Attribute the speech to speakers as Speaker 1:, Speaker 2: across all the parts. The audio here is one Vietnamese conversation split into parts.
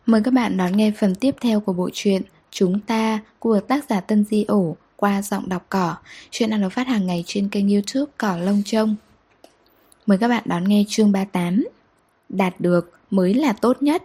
Speaker 1: Mời các bạn đón nghe phần tiếp theo của bộ truyện Chúng ta của tác giả Tân Di Ổ qua giọng đọc Cỏ. Chuyện đang được phát hàng ngày trên kênh YouTube Cỏ Lông Trông. Mời các bạn đón nghe chương 38. Đạt được mới là tốt nhất.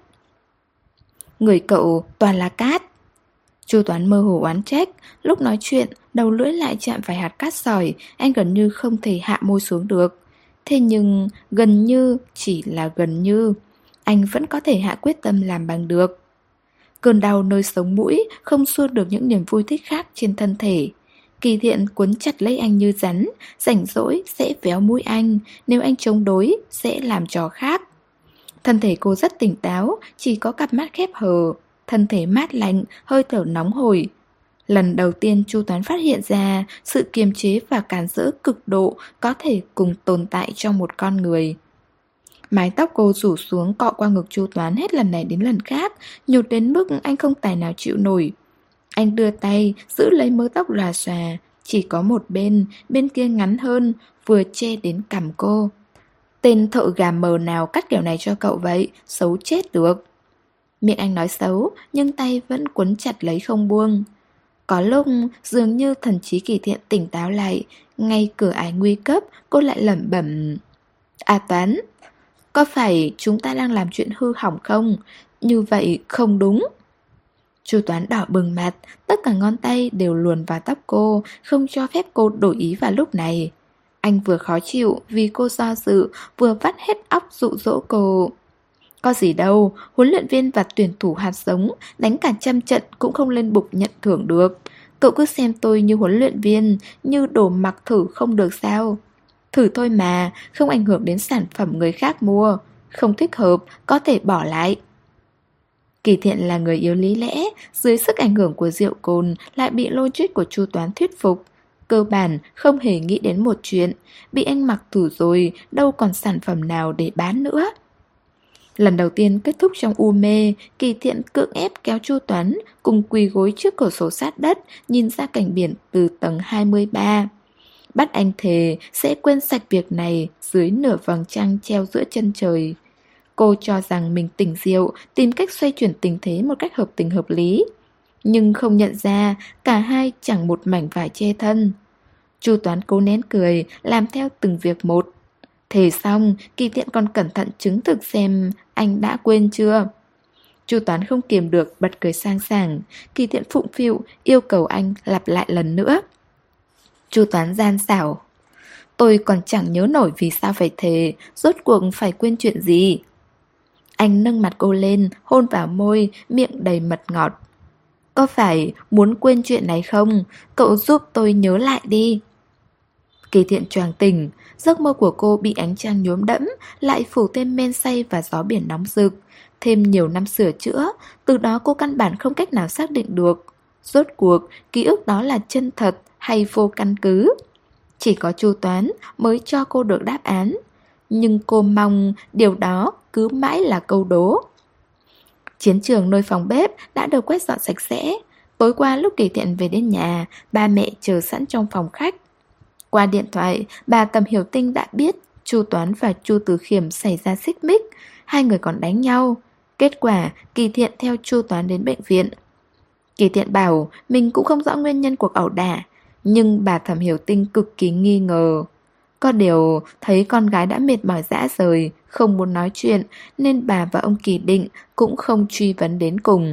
Speaker 1: Người cậu toàn là cát. Chu Toán mơ hồ oán trách. Lúc nói chuyện, đầu lưỡi lại chạm phải hạt cát sỏi. Anh gần như không thể hạ môi xuống được. Thế nhưng gần như chỉ là gần như anh vẫn có thể hạ quyết tâm làm bằng được. Cơn đau nơi sống mũi không xua được những niềm vui thích khác trên thân thể. Kỳ Thiện cuốn chặt lấy anh như rắn, rảnh rỗi sẽ véo mũi anh, nếu anh chống đối sẽ làm trò khác. Thân thể cô rất tỉnh táo, chỉ có cặp mắt khép hờ, thân thể mát lạnh, hơi thở nóng hổi. Lần đầu tiên Chu Toán phát hiện ra sự kiềm chế và cản rỡ cực độ có thể cùng tồn tại trong một con người. Mái tóc cô rủ xuống cọ qua ngực Chu Toán hết lần này đến lần khác, nhột đến mức anh không tài nào chịu nổi. Anh đưa tay giữ lấy mớ tóc lòa xòa, chỉ có một bên, bên kia ngắn hơn, vừa che đến cằm cô. Tên thợ gà mờ nào cắt kiểu này cho cậu vậy, xấu chết được. Miệng anh nói xấu, nhưng tay vẫn quấn chặt lấy không buông. Có lúc dường như thần trí Kỳ Thiện tỉnh táo lại, ngay cửa ải nguy cấp cô lại lẩm bẩm: "À Toán, có phải chúng ta đang làm chuyện hư hỏng không? Như vậy không đúng." Chu Toán đỏ bừng mặt, tất cả ngón tay đều luồn vào tóc cô, không cho phép cô đổi ý vào lúc này. Anh vừa khó chịu vì cô do dự, vừa vắt hết óc dụ dỗ cô. "Có gì đâu, huấn luyện viên và tuyển thủ hạt giống đánh cả trăm trận cũng không lên bục nhận thưởng được. Cậu cứ xem tôi như huấn luyện viên, như đồ mặc thử không được sao? Thử thôi mà, không ảnh hưởng đến sản phẩm người khác mua. Không thích hợp, có thể bỏ lại." Kỳ Thiện là người yếu lý lẽ, dưới sức ảnh hưởng của rượu cồn lại bị logic của Chu Toán thuyết phục. Cơ bản không hề nghĩ đến một chuyện, bị anh mặc thử rồi, đâu còn sản phẩm nào để bán nữa. Lần đầu tiên kết thúc trong u mê, Kỳ Thiện cưỡng ép kéo Chu Toán cùng quỳ gối trước cửa sổ sát đất, nhìn ra cảnh biển từ tầng 23. Bắt anh thề sẽ quên sạch việc này dưới nửa vầng trăng treo giữa chân trời. Cô cho rằng mình tỉnh rượu, tìm cách xoay chuyển tình thế một cách hợp tình hợp lý. Nhưng không nhận ra cả hai chẳng một mảnh vải che thân. Chu Toán cố nén cười, làm theo từng việc một. Thề xong, Kỳ Thiện còn cẩn thận chứng thực xem anh đã quên chưa. Chu Toán không kiềm được bật cười sang sảng. Kỳ Thiện phụng phịu yêu cầu anh lặp lại lần nữa. Chu Toán gian xảo: "Tôi còn chẳng nhớ nổi vì sao phải thề, rốt cuộc phải quên chuyện gì." Anh nâng mặt cô lên, hôn vào môi, miệng đầy mật ngọt. "Có phải muốn quên chuyện này không? Cậu giúp tôi nhớ lại đi." Kỳ Thiện choàng tỉnh, giấc mơ của cô bị ánh trăng nhuốm đẫm, lại phủ thêm men say và gió biển nóng rực. Thêm nhiều năm sửa chữa, từ đó cô căn bản không cách nào xác định được rốt cuộc ký ức đó là chân thật hay vô căn cứ. Chỉ có Chu Toán mới cho cô được đáp án, nhưng cô mong điều đó cứ mãi là câu đố. Chiến trường nơi phòng bếp đã được quét dọn sạch sẽ. Tối qua lúc Kỳ Thiện về đến nhà, ba mẹ chờ sẵn trong phòng khách. Qua điện thoại, bà Tầm Hiểu Tinh đã biết Chu Toán và Chu Từ Khiêm xảy ra xích mích, hai người còn đánh nhau. Kết quả, Kỳ Thiện theo Chu Toán đến bệnh viện. Kỳ Thiện bảo mình cũng không rõ nguyên nhân cuộc ẩu đả, nhưng bà Thẩm Hiểu Tinh cực kỳ nghi ngờ. Có điều thấy con gái đã mệt mỏi rã rời, không muốn nói chuyện, nên bà và ông Kỳ Định cũng không truy vấn đến cùng.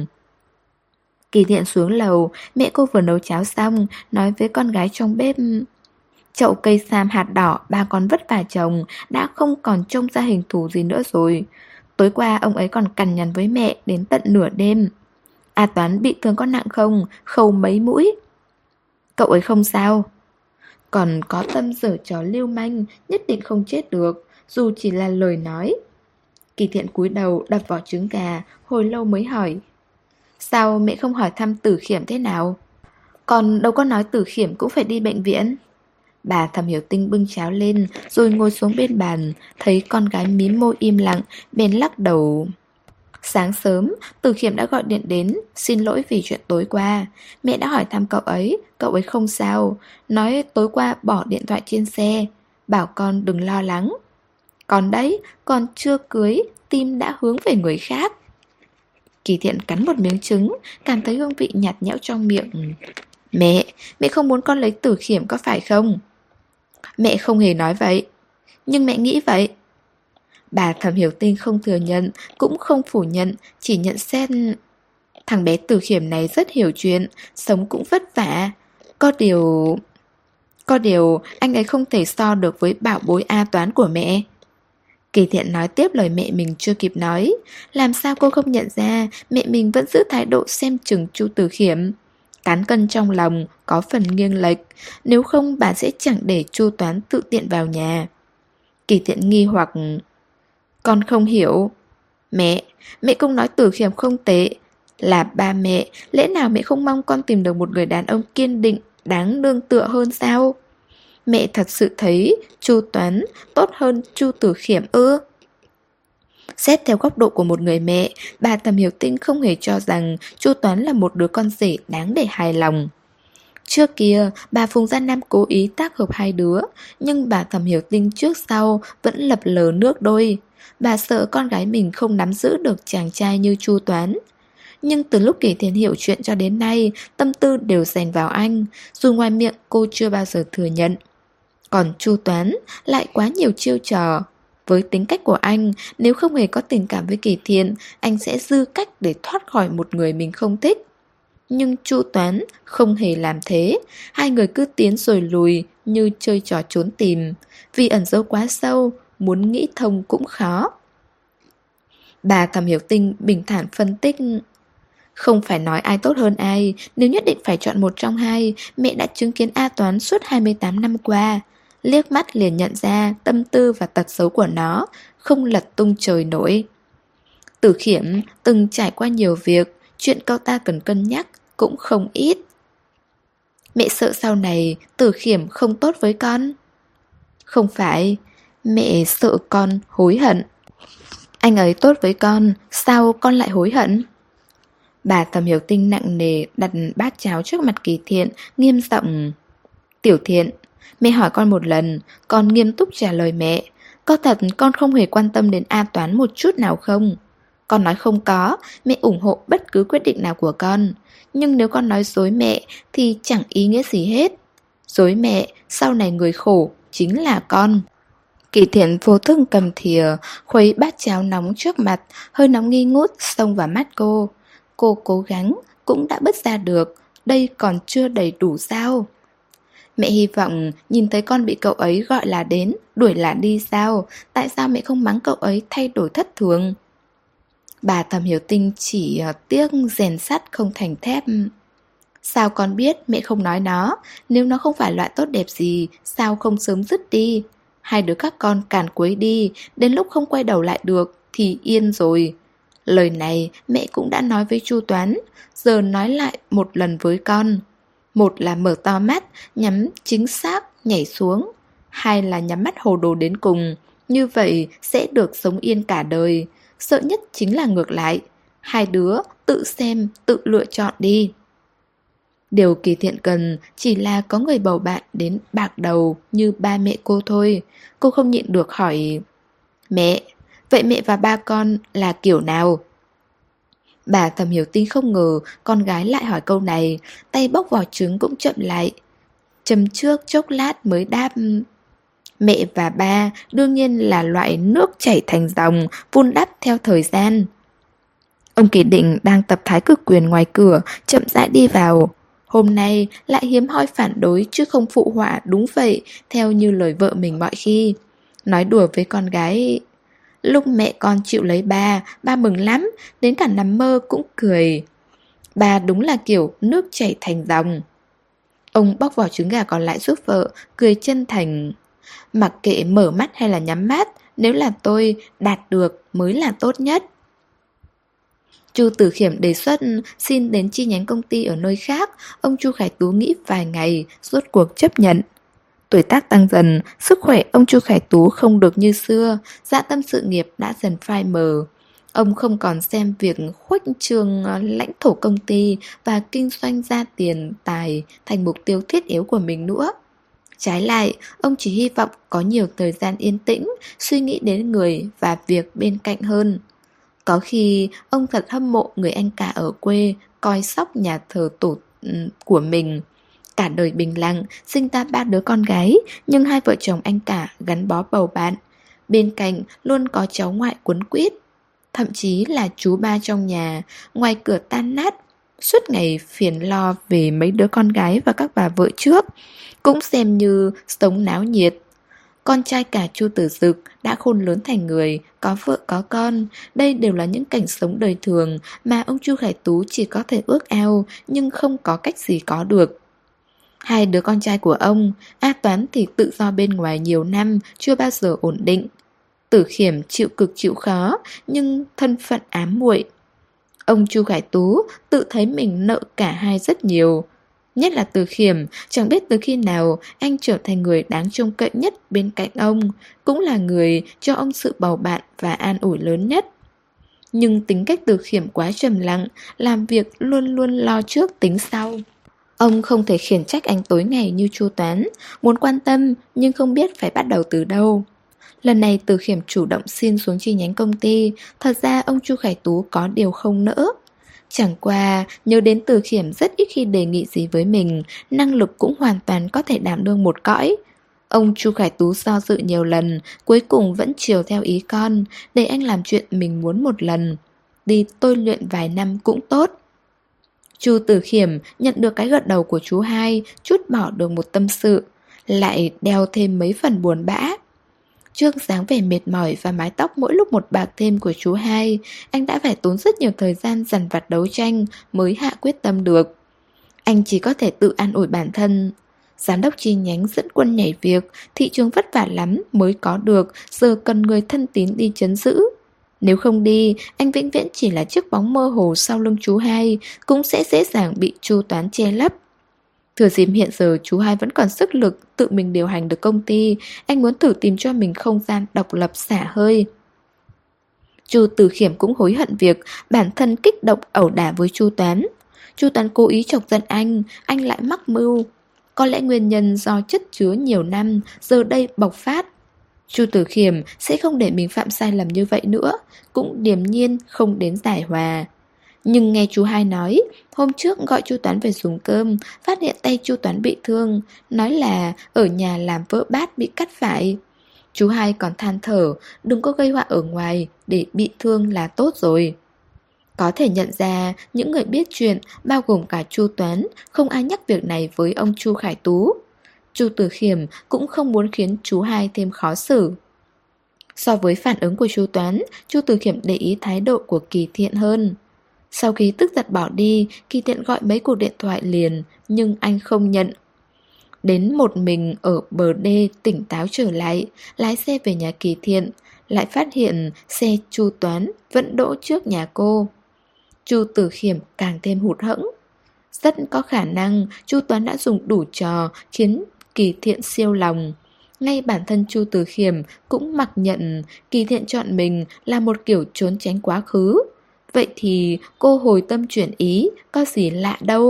Speaker 1: Kỳ Thiện xuống lầu, mẹ cô vừa nấu cháo xong, nói với con gái trong bếp: "Chậu cây sam hạt đỏ ba con vất vả trồng đã không còn trông ra hình thù gì nữa rồi. Tối qua ông ấy còn cằn nhằn với mẹ đến tận nửa đêm. A Toán bị thương có nặng không? Khâu mấy mũi?" "Cậu ấy không sao." "Còn có tâm giở trò lưu manh, nhất định không chết được, dù chỉ là lời nói." Kỳ Thiện cúi đầu đập vỏ trứng gà, hồi lâu mới hỏi: "Sao mẹ không hỏi thăm Tử Khiêm thế nào?" "Con đâu có nói Tử Khiêm cũng phải đi bệnh viện." Bà Thẩm Hiểu Tinh bưng cháo lên rồi ngồi xuống bên bàn, thấy con gái mím môi im lặng, bèn lắc đầu. "Sáng sớm, Từ Khiêm đã gọi điện đến, xin lỗi vì chuyện tối qua. Mẹ đã hỏi thăm cậu ấy không sao. Nói tối qua bỏ điện thoại trên xe, bảo con đừng lo lắng. Còn đấy, còn chưa cưới, tim đã hướng về người khác." Kỳ Thiện cắn một miếng trứng, cảm thấy hương vị nhạt nhẽo trong miệng. Mẹ không muốn con lấy Tử Khiểm có phải không? Mẹ không hề nói vậy. Nhưng mẹ nghĩ vậy. Bà Thẩm Hiểu Tinh không thừa nhận, cũng không phủ nhận, chỉ nhận xét thằng bé Tử Khiểm này rất hiểu chuyện, sống cũng vất vả. Có điều anh ấy không thể so được với bảo bối A Toán của mẹ. Kỳ Thiện nói tiếp lời mẹ mình chưa kịp nói. Làm sao cô không nhận ra mẹ mình vẫn giữ thái độ xem chừng Chu Tử Khiểm. Cán cân trong lòng có phần nghiêng lệch, nếu không bà sẽ chẳng để Chu Toán tự tiện vào nhà. Kỳ Thiện nghi hoặc con không hiểu. Mẹ cũng nói Tử Khiểm không tệ. Là ba mẹ, lẽ nào mẹ không mong con tìm được một người đàn ông kiên định, đáng nương tựa hơn sao? Mẹ thật sự thấy Chu Toán tốt hơn Chu Tử Khiểm ư? Xét theo góc độ của một người mẹ, bà Thẩm Hiểu Tinh không hề cho rằng Chu Toán là một đứa con rể đáng để hài lòng. Trước kia, bà Phùng Gia Nam cố ý tác hợp hai đứa, nhưng bà Thẩm Hiểu Tinh trước sau vẫn lập lờ nước đôi. Bà sợ con gái mình không nắm giữ được chàng trai như Chu Toán. Nhưng từ lúc Kỳ Thiện hiểu chuyện cho đến nay, tâm tư đều dành vào anh, dù ngoài miệng cô chưa bao giờ thừa nhận. Còn Chu Toán lại quá nhiều chiêu trò. Với tính cách của anh, nếu không hề có tình cảm với Kỳ Thiện, anh sẽ dư cách để thoát khỏi một người mình không thích. Nhưng Chu Toán không hề làm thế, hai người cứ tiến rồi lùi như chơi trò trốn tìm. Vì ẩn giấu quá sâu, muốn nghĩ thông cũng khó. Bà Thẩm Hiểu Tinh bình thản phân tích. Không phải nói ai tốt hơn ai, nếu nhất định phải chọn một trong hai, mẹ đã chứng kiến A Toán suốt 28 năm qua. Liếc mắt liền nhận ra tâm tư và tật xấu của nó, không lật tung trời nổi. Tử Khiểm từng trải qua nhiều việc, chuyện cậu ta cần cân nhắc cũng không ít. Mẹ sợ sau này Tử Khiểm không tốt với con. Không phải, mẹ sợ con hối hận. Anh ấy tốt với con, sao con lại hối hận? Bà Thẩm Hiểu Tinh nặng nề đặt bát cháo trước mặt Kỳ Thiện, nghiêm giọng. Tiểu Thiện, mẹ hỏi con một lần, con nghiêm túc trả lời mẹ. Có thật con không hề quan tâm đến A Toán một chút nào không? Con nói không có, mẹ ủng hộ bất cứ quyết định nào của con. Nhưng nếu con nói dối mẹ thì chẳng ý nghĩa gì hết. Dối mẹ, sau này người khổ chính là con. Kỳ Thiện vô thức cầm thìa, khuấy bát cháo nóng trước mặt, hơi nóng nghi ngút xông vào mắt cô. Cô cố gắng, cũng đã bứt ra được, đây còn chưa đầy đủ sao? Mẹ hy vọng nhìn thấy con bị cậu ấy gọi là đến, đuổi là đi sao? Tại sao mẹ không mắng cậu ấy thay đổi thất thường? Bà Thẩm Hiểu Tinh chỉ tiếc rèn sắt không thành thép. Sao con biết mẹ không nói nó? Nếu nó không phải loại tốt đẹp gì, sao không sớm dứt đi? Hai đứa các con càn quấy đi, đến lúc không quay đầu lại được thì yên rồi. Lời này mẹ cũng đã nói với Chu Toán, giờ nói lại một lần với con. Một là mở to mắt, nhắm chính xác, nhảy xuống. Hai là nhắm mắt hồ đồ đến cùng. Như vậy sẽ được sống yên cả đời. Sợ nhất chính là ngược lại. Hai đứa tự xem, tự lựa chọn đi. Điều Kỳ Thiện cần chỉ là có người bầu bạn đến bạc đầu như ba mẹ cô thôi. Cô không nhịn được hỏi. Mẹ, vậy mẹ và ba con là kiểu nào? Bà Thẩm Hiểu Tinh không ngờ con gái lại hỏi câu này, tay bóc vỏ trứng cũng chậm lại. Châm trước chốc lát mới đáp. Mẹ và ba đương nhiên là loại nước chảy thành dòng, vun đắp theo thời gian. Ông Kỳ Định đang tập thái cực quyền ngoài cửa, chậm rãi đi vào. Hôm nay lại hiếm hoi phản đối chứ không phụ họa đúng vậy, theo như lời vợ mình mọi khi. Nói đùa với con gái. Lúc mẹ con chịu lấy ba mừng lắm, đến cả nằm mơ cũng cười. Ba đúng là kiểu nước chảy thành dòng. Ông bóc vỏ trứng gà còn lại giúp vợ, cười chân thành. Mặc kệ mở mắt hay là nhắm mắt, nếu là tôi, đạt được mới là tốt nhất. Chu Tử Khiểm đề xuất xin đến chi nhánh công ty ở nơi khác, ông Chu Khải Tú nghĩ vài ngày, rốt cuộc chấp nhận. Tuổi tác tăng dần, sức khỏe ông Chu Khải Tú không được như xưa, dạ tâm sự nghiệp đã dần phai mờ. Ông không còn xem việc khuếch trương lãnh thổ công ty và kinh doanh ra tiền tài thành mục tiêu thiết yếu của mình nữa. Trái lại, ông chỉ hy vọng có nhiều thời gian yên tĩnh, suy nghĩ đến người và việc bên cạnh hơn. Có khi ông thật hâm mộ người anh cả ở quê coi sóc nhà thờ tổ của mình. Cả đời bình lặng, sinh ra 3 đứa con gái, nhưng hai vợ chồng anh cả gắn bó bầu bạn. Bên cạnh luôn có cháu ngoại quấn quýt. Thậm chí là chú ba trong nhà, ngoài cửa tan nát, suốt ngày phiền lo về mấy đứa con gái và các bà vợ trước, cũng xem như sống náo nhiệt. Con trai cả Chu Tử Dực đã khôn lớn thành người, có vợ có con. Đây đều là những cảnh sống đời thường mà ông Chu Khải Tú chỉ có thể ước ao nhưng không có cách gì có được. Hai đứa con trai của ông, A Toán thì tự do bên ngoài nhiều năm, chưa bao giờ ổn định. Tử Khiểm chịu cực chịu khó, nhưng thân phận ám muội. Ông Chu Khải Tú tự thấy mình nợ cả hai rất nhiều. Nhất là Tử Khiểm, chẳng biết từ khi nào anh trở thành người đáng trông cậy nhất bên cạnh ông, cũng là người cho ông sự bầu bạn và an ủi lớn nhất. Nhưng tính cách Tử Khiểm quá trầm lặng, làm việc luôn luôn lo trước tính sau. Ông không thể khiển trách anh tối ngày như Chu Toán, muốn quan tâm nhưng không biết phải bắt đầu từ đâu. Lần này Tử Khiểm chủ động xin xuống chi nhánh công ty, thật ra ông Chu Khải Tú có điều không nỡ. Chẳng qua, nhớ đến Tử Khiểm rất ít khi đề nghị gì với mình, năng lực cũng hoàn toàn có thể đảm đương một cõi. Ông Chu Khải Tú do dự nhiều lần, cuối cùng vẫn chiều theo ý con, để anh làm chuyện mình muốn một lần. Đi tôi luyện vài năm cũng tốt. Chu Tử Khiểm nhận được cái gật đầu của chú hai, trút bỏ được một tâm sự, lại đeo thêm mấy phần buồn bã. Trước dáng vẻ mệt mỏi và mái tóc mỗi lúc một bạc thêm của chú hai, anh đã phải tốn rất nhiều thời gian dằn vặt đấu tranh mới hạ quyết tâm được. Anh chỉ có thể tự an ủi bản thân. Giám đốc chi nhánh dẫn quân nhảy việc, thị trường vất vả lắm mới có được, giờ cần người thân tín đi trấn giữ. Nếu không đi, anh vĩnh viễn chỉ là chiếc bóng mơ hồ sau lưng chú hai, cũng sẽ dễ dàng bị Chu Toán che lấp. Thừa dịp hiện giờ chú hai vẫn còn sức lực tự mình điều hành được công ty, anh muốn thử tìm cho mình không gian độc lập xả hơi. Chu Tử Khiểm cũng hối hận việc bản thân kích động ẩu đả với Chu Toán. Chu Toán cố ý chọc giận anh lại mắc mưu. Có lẽ nguyên nhân do chất chứa nhiều năm, giờ đây bộc phát. Chu Tử Khiểm sẽ không để mình phạm sai lầm như vậy nữa, cũng điềm nhiên không đến giải hòa. Nhưng nghe chú hai nói, hôm trước gọi Chu Toán về dùng cơm, phát hiện tay Chu Toán bị thương, nói là ở nhà làm vỡ bát bị cắt phải. Chú hai còn than thở, đừng có gây họa ở ngoài, để bị thương là tốt rồi. Có thể nhận ra, những người biết chuyện, bao gồm cả Chu Toán, không ai nhắc việc này với ông Chu Khải Tú. Chu Tử Khiểm cũng không muốn khiến chú hai thêm khó xử. So với phản ứng của Chu Toán, Chu Tử Khiểm để ý thái độ của Kỳ Thiện hơn. Sau khi tức giận bỏ đi, Kỳ Thiện gọi mấy cuộc điện thoại liền, nhưng anh không nhận. Đến một mình ở bờ đê tỉnh táo trở lại, lái xe về nhà Kỳ Thiện, lại phát hiện xe Chu Toán vẫn đỗ trước nhà cô. Chu Tử Khiểm càng thêm hụt hẫng. Rất có khả năng Chu Toán đã dùng đủ trò khiến Kỳ Thiện siêu lòng. Ngay bản thân Chu Tử Khiểm cũng mặc nhận Kỳ Thiện chọn mình là một kiểu trốn tránh quá khứ. Vậy thì cô hồi tâm chuyển ý, có gì lạ đâu.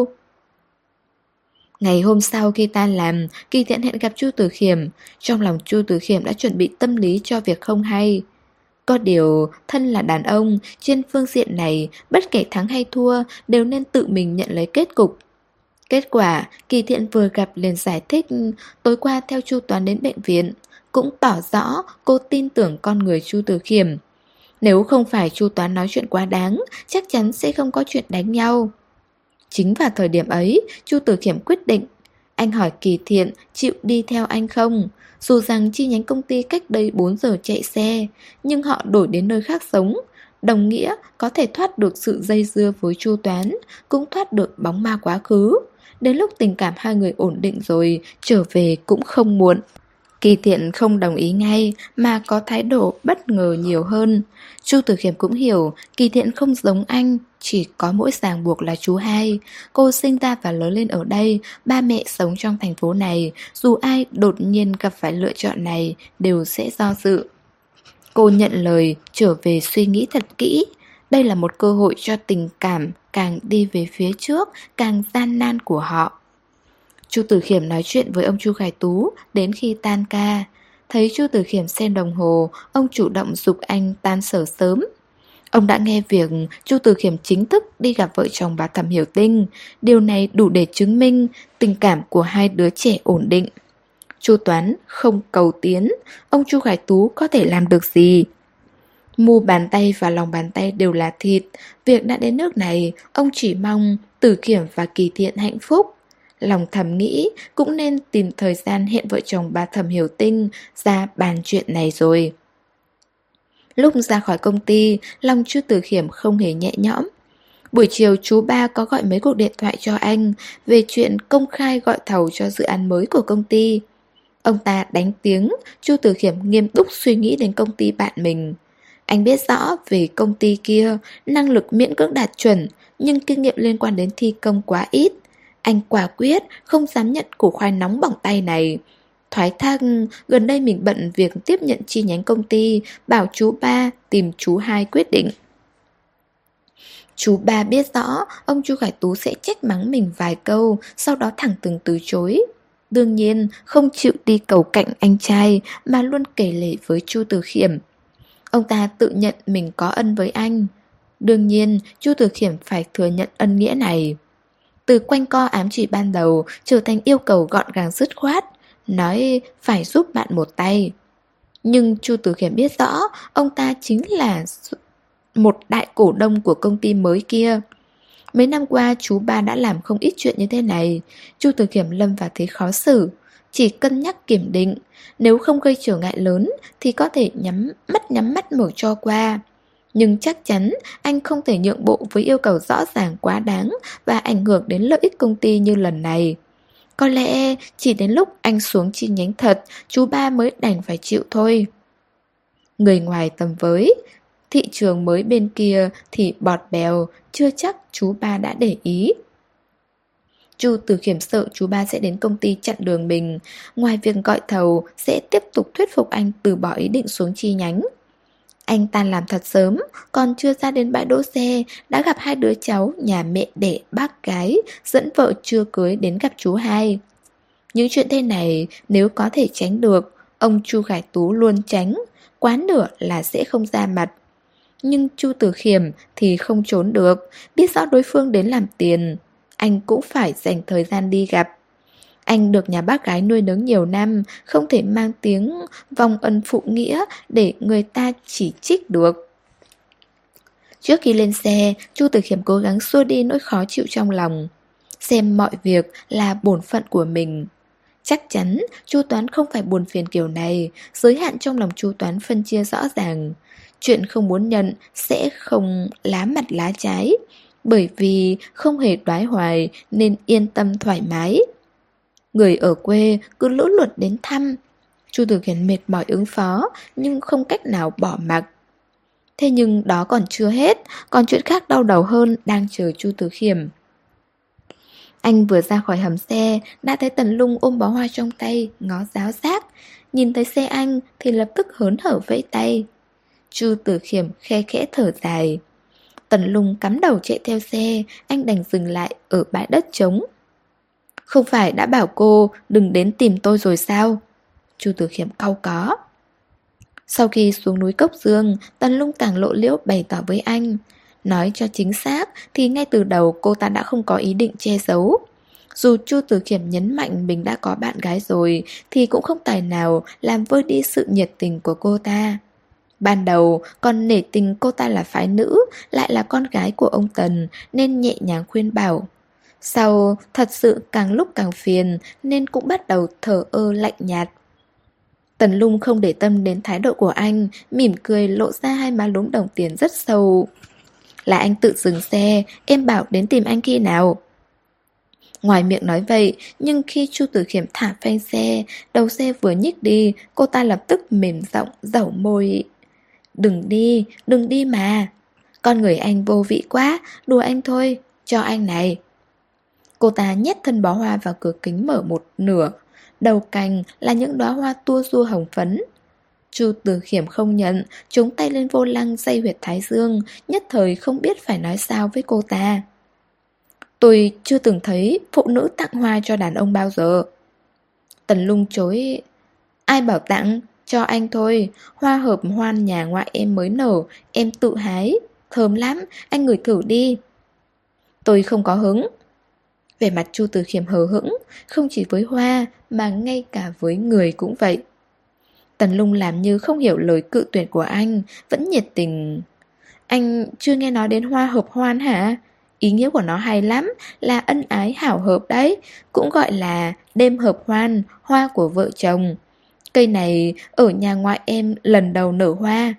Speaker 1: Ngày hôm sau khi tan làm, Kỳ Thiện hẹn gặp Chu Tử Khiểm. Trong lòng Chu Tử Khiểm đã chuẩn bị tâm lý cho việc không hay. Có điều, thân là đàn ông, trên phương diện này, bất kể thắng hay thua đều nên tự mình nhận lấy kết cục. Kết quả, Kỳ Thiện vừa gặp liền giải thích tối qua theo Chu Toán đến bệnh viện, cũng tỏ rõ cô tin tưởng con người Chu Tử Khiểm. Nếu không phải Chu Toán nói chuyện quá đáng, chắc chắn sẽ không có chuyện đánh nhau. Chính vào thời điểm ấy, Chu Tử Khiểm quyết định. Anh hỏi Kỳ Thiện chịu đi theo anh không? Dù rằng chi nhánh công ty cách đây 4 giờ chạy xe, nhưng họ đổi đến nơi khác sống, đồng nghĩa có thể thoát được sự dây dưa với Chu Toán, cũng thoát được bóng ma quá khứ. Đến lúc tình cảm hai người ổn định rồi, trở về cũng không muộn. Kỳ Thiện không đồng ý ngay mà có thái độ bất ngờ nhiều hơn. Chu Tử Khiểm cũng hiểu Kỳ Thiện không giống anh, chỉ có mỗi ràng buộc là chú hai. Cô sinh ra và lớn lên ở đây, ba mẹ sống trong thành phố này, dù ai đột nhiên gặp phải lựa chọn này đều sẽ do dự. Cô nhận lời trở về suy nghĩ thật kỹ. Đây là một cơ hội cho tình cảm càng đi về phía trước, càng gian nan của họ. Chu Tử Khiểm nói chuyện với ông Chu Khải Tú đến khi tan ca. Thấy Chu Tử Khiểm xem đồng hồ, ông chủ động giục anh tan sở sớm. Ông đã nghe việc Chu Từ Khiêm chính thức đi gặp vợ chồng bà Thẩm Hiểu Tinh. Điều này đủ để chứng minh tình cảm của hai đứa trẻ ổn định. Chu Toán không cầu tiến, ông Chu Khải Tú có thể làm được gì? Mu bàn tay và lòng bàn tay đều là thịt. Việc đã đến nước này, ông chỉ mong Từ Khiêm và Kỳ Thiện hạnh phúc. Lòng thầm nghĩ cũng nên tìm thời gian hẹn vợ chồng bà Thẩm Hiểu Tinh ra bàn chuyện này rồi. Lúc ra khỏi công ty, lòng Chu Từ Khiêm không hề nhẹ nhõm. Buổi chiều chú ba có gọi mấy cuộc điện thoại cho anh về chuyện công khai gọi thầu cho dự án mới của công ty. Ông ta đánh tiếng, Chu Từ Khiêm nghiêm túc suy nghĩ đến công ty bạn mình. Anh biết rõ về công ty kia, năng lực miễn cưỡng đạt chuẩn, nhưng kinh nghiệm liên quan đến thi công quá ít. Anh quả quyết không dám nhận củ khoai nóng bỏng tay này. Thoái thác, gần đây mình bận việc tiếp nhận chi nhánh công ty, bảo chú ba tìm chú hai quyết định. Chú ba biết rõ ông Chu Khải Tú sẽ trách mắng mình vài câu, sau đó thẳng thừng từ chối. Đương nhiên không chịu đi cầu cạnh anh trai mà luôn kể lể với Chu Từ Khiêm. Ông ta tự nhận mình có ân với anh. Đương nhiên Chu Từ Khiêm phải thừa nhận ân nghĩa này. Từ quanh co ám chỉ ban đầu trở thành yêu cầu gọn gàng dứt khoát, nói phải giúp bạn một tay. Nhưng Chu Từ Khiêm biết rõ ông ta chính là một đại cổ đông của công ty mới kia. Mấy năm qua chú ba đã làm không ít chuyện như thế này. Chu Từ Khiêm lâm vào thế khó xử, chỉ cân nhắc kiểm định. Nếu không gây trở ngại lớn thì có thể nhắm mắt mở cho qua. Nhưng chắc chắn anh không thể nhượng bộ với yêu cầu rõ ràng quá đáng và ảnh hưởng đến lợi ích công ty như lần này. Có lẽ chỉ đến lúc anh xuống chi nhánh thật, chú ba mới đành phải chịu thôi. Người ngoài tầm với, thị trường mới bên kia thì bọt bèo, chưa chắc chú ba đã để ý. Chu Từ Khiêm sợ chú ba sẽ đến công ty chặn đường mình. Ngoài việc gọi thầu, sẽ tiếp tục thuyết phục anh từ bỏ ý định xuống chi nhánh. Anh tan làm thật sớm, còn chưa ra đến bãi đỗ xe, đã gặp hai đứa cháu nhà mẹ đẻ bác gái, dẫn vợ chưa cưới đến gặp chú hai. Những chuyện thế này nếu có thể tránh được, ông Chu Khải Tú luôn tránh, quá nửa là sẽ không ra mặt. Nhưng Chu Từ Khiêm thì không trốn được, biết rõ đối phương đến làm tiền, anh cũng phải dành thời gian đi gặp. Anh được nhà bác gái nuôi nấng nhiều năm, không thể mang tiếng vong ân phụ nghĩa để người ta chỉ trích được. Trước khi lên xe, Chu Từ Khiêm cố gắng xua đi nỗi khó chịu trong lòng, xem mọi việc là bổn phận của mình. Chắc chắn Chu Toán không phải buồn phiền kiểu này, giới hạn trong lòng Chu Toán phân chia rõ ràng. Chuyện không muốn nhận sẽ không lá mặt lá trái, bởi vì không hề đoái hoài nên yên tâm thoải mái. Người ở quê cứ lũ lượt đến thăm. Chu Từ Khiêm mệt mỏi ứng phó, nhưng không cách nào bỏ mặc. Thế nhưng đó còn chưa hết, còn chuyện khác đau đầu hơn đang chờ Chu Từ Khiêm. Anh vừa ra khỏi hầm xe, đã thấy Tần Lung ôm bó hoa trong tay, ngó giáo giác. Nhìn thấy xe anh thì lập tức hớn hở vẫy tay. Chu Từ Khiêm khe khẽ thở dài. Tần Lung cắm đầu chạy theo xe, anh đành dừng lại ở bãi đất trống. Không phải đã bảo cô đừng đến tìm tôi rồi sao? Chu Từ Khiêm cau có. Sau khi xuống núi Cốc Dương, Tần Lung càng lộ liễu bày tỏ với anh. Nói cho chính xác thì ngay từ đầu cô ta đã không có ý định che giấu. Dù Chu Từ Khiêm nhấn mạnh mình đã có bạn gái rồi thì cũng không tài nào làm vơi đi sự nhiệt tình của cô ta. Ban đầu còn nể tình cô ta là phái nữ, lại là con gái của ông Tần nên nhẹ nhàng khuyên bảo. Sau thật sự càng lúc càng phiền nên cũng bắt đầu thờ ơ lạnh nhạt. Tần Lung không để tâm đến thái độ của anh, mỉm cười lộ ra hai má lúm đồng tiền rất sâu. Là anh tự dừng xe, em bảo đến tìm anh khi nào? Ngoài miệng nói vậy, nhưng khi Chu Từ Khiêm thả phanh xe, đầu xe vừa nhích đi, cô ta lập tức mềm giọng, dẩu môi. Đừng đi mà. Con người anh vô vị quá, đùa anh thôi, cho anh này. Cô ta nhét thân bó hoa vào cửa kính mở một nửa. Đầu cành là những đóa hoa tua rua hồng phấn. Chu Từ Khiêm không nhận, chống tay lên vô lăng dây huyệt thái dương, nhất thời không biết phải nói sao với cô ta. Tôi chưa từng thấy phụ nữ tặng hoa cho đàn ông bao giờ. Tần Lung chối. Ai bảo tặng, cho anh thôi. Hoa hợp hoan nhà ngoại em mới nở, em tự hái. thơm lắm, anh ngửi thử đi. Tôi không có hứng. Vẻ mặt Chu Tử Khiêm hờ hững, không chỉ với hoa mà ngay cả với người cũng vậy. Tần Lung làm như không hiểu lời cự tuyệt của anh, vẫn nhiệt tình. Anh chưa nghe nói đến hoa hợp hoan hả? Ý nghĩa của nó hay lắm, là ân ái hảo hợp đấy, cũng gọi là đêm hợp hoan, hoa của vợ chồng. Cây này ở nhà ngoại em lần đầu nở hoa.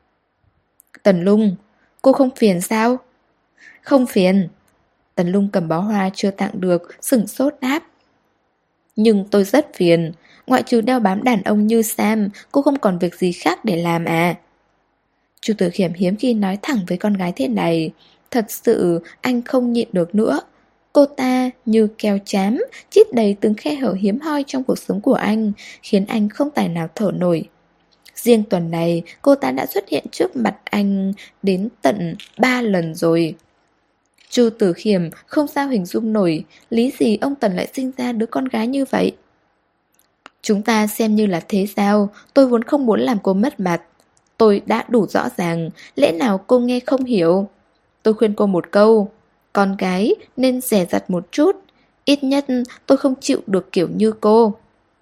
Speaker 1: Tần Lung, cô không phiền sao? Không phiền. Tần Lung cầm bó hoa chưa tặng được, sửng sốt đáp. Nhưng tôi rất phiền, ngoại trừ đeo bám đàn ông như Sam, cô không còn việc gì khác để làm à? Chu Tử Khiêm hiếm khi nói thẳng với con gái thế này. Thật sự anh không nhịn được nữa. Cô ta như keo chám, chít đầy từng khe hở hiếm hoi trong cuộc sống của anh, khiến anh không tài nào thở nổi. Riêng tuần này, cô ta đã xuất hiện trước mặt anh đến tận 3 lần rồi. Chu Tử Khiêm không sao hình dung nổi lý gì ông Tần lại sinh ra đứa con gái như vậy. Chúng ta xem như là thế sao, tôi vốn không muốn làm cô mất mặt. Tôi đã đủ rõ ràng, lẽ nào cô nghe không hiểu? Tôi khuyên cô một câu, con gái nên dè dặt một chút, ít nhất tôi không chịu được kiểu như cô.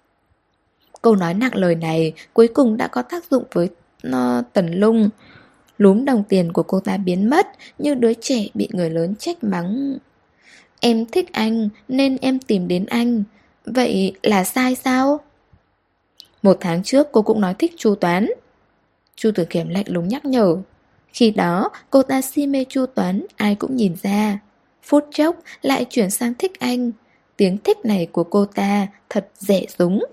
Speaker 1: Câu nói nặng lời này cuối cùng đã có tác dụng với Tần Lung. Lúm đồng tiền của cô ta biến mất, như đứa trẻ bị người lớn trách mắng. Em thích anh nên em tìm đến anh. Vậy là sai sao? 1 tháng trước cô cũng nói thích Chu Toán. Chu Tử Khiêm lạnh lùng nhắc nhở. Khi đó cô ta si mê Chu Toán, ai cũng nhìn ra. Phút chốc lại chuyển sang thích anh. Tiếng thích này của cô ta thật dễ dúng.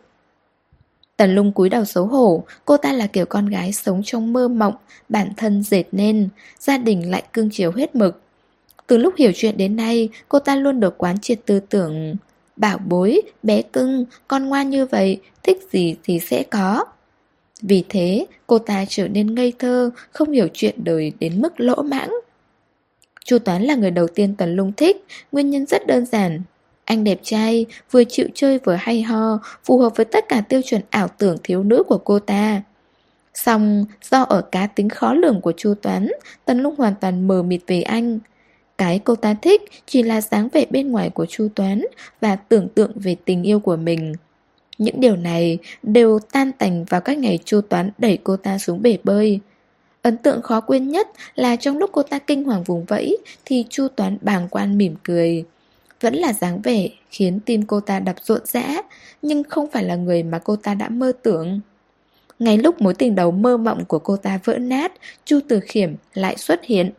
Speaker 1: Tần Lung cúi đầu xấu hổ. Cô ta là kiểu con gái sống trong mơ mộng, bản thân dệt nên, gia đình lại cưng chiều hết mực. Từ lúc hiểu chuyện đến nay, cô ta luôn được quán triệt tư tưởng bảo bối, bé cưng, con ngoan như vậy, thích gì thì sẽ có. Vì thế, cô ta trở nên ngây thơ, không hiểu chuyện đời đến mức lỗ mãng. Chu Toán là người đầu tiên Tần Lung thích, nguyên nhân rất đơn giản. Anh đẹp trai, vừa chịu chơi vừa hay ho, phù hợp với tất cả tiêu chuẩn ảo tưởng thiếu nữ của cô ta. Song, do ở cá tính khó lường của Chu Toán, Tần Lung hoàn toàn mờ mịt về anh. Cái cô ta thích chỉ là dáng vẻ bên ngoài của Chu Toán và tưởng tượng về tình yêu của mình. Những điều này đều tan tành vào các ngày Chu Toán đẩy cô ta xuống bể bơi. Ấn tượng khó quên nhất là trong lúc cô ta kinh hoàng vùng vẫy thì Chu Toán bàng quan mỉm cười. Vẫn là dáng vẻ khiến tim cô ta đập rộn rã, nhưng không phải là người mà cô ta đã mơ tưởng. Ngay lúc mối tình đầu mơ mộng của cô ta vỡ nát, Chu Tử Khiêm lại xuất hiện.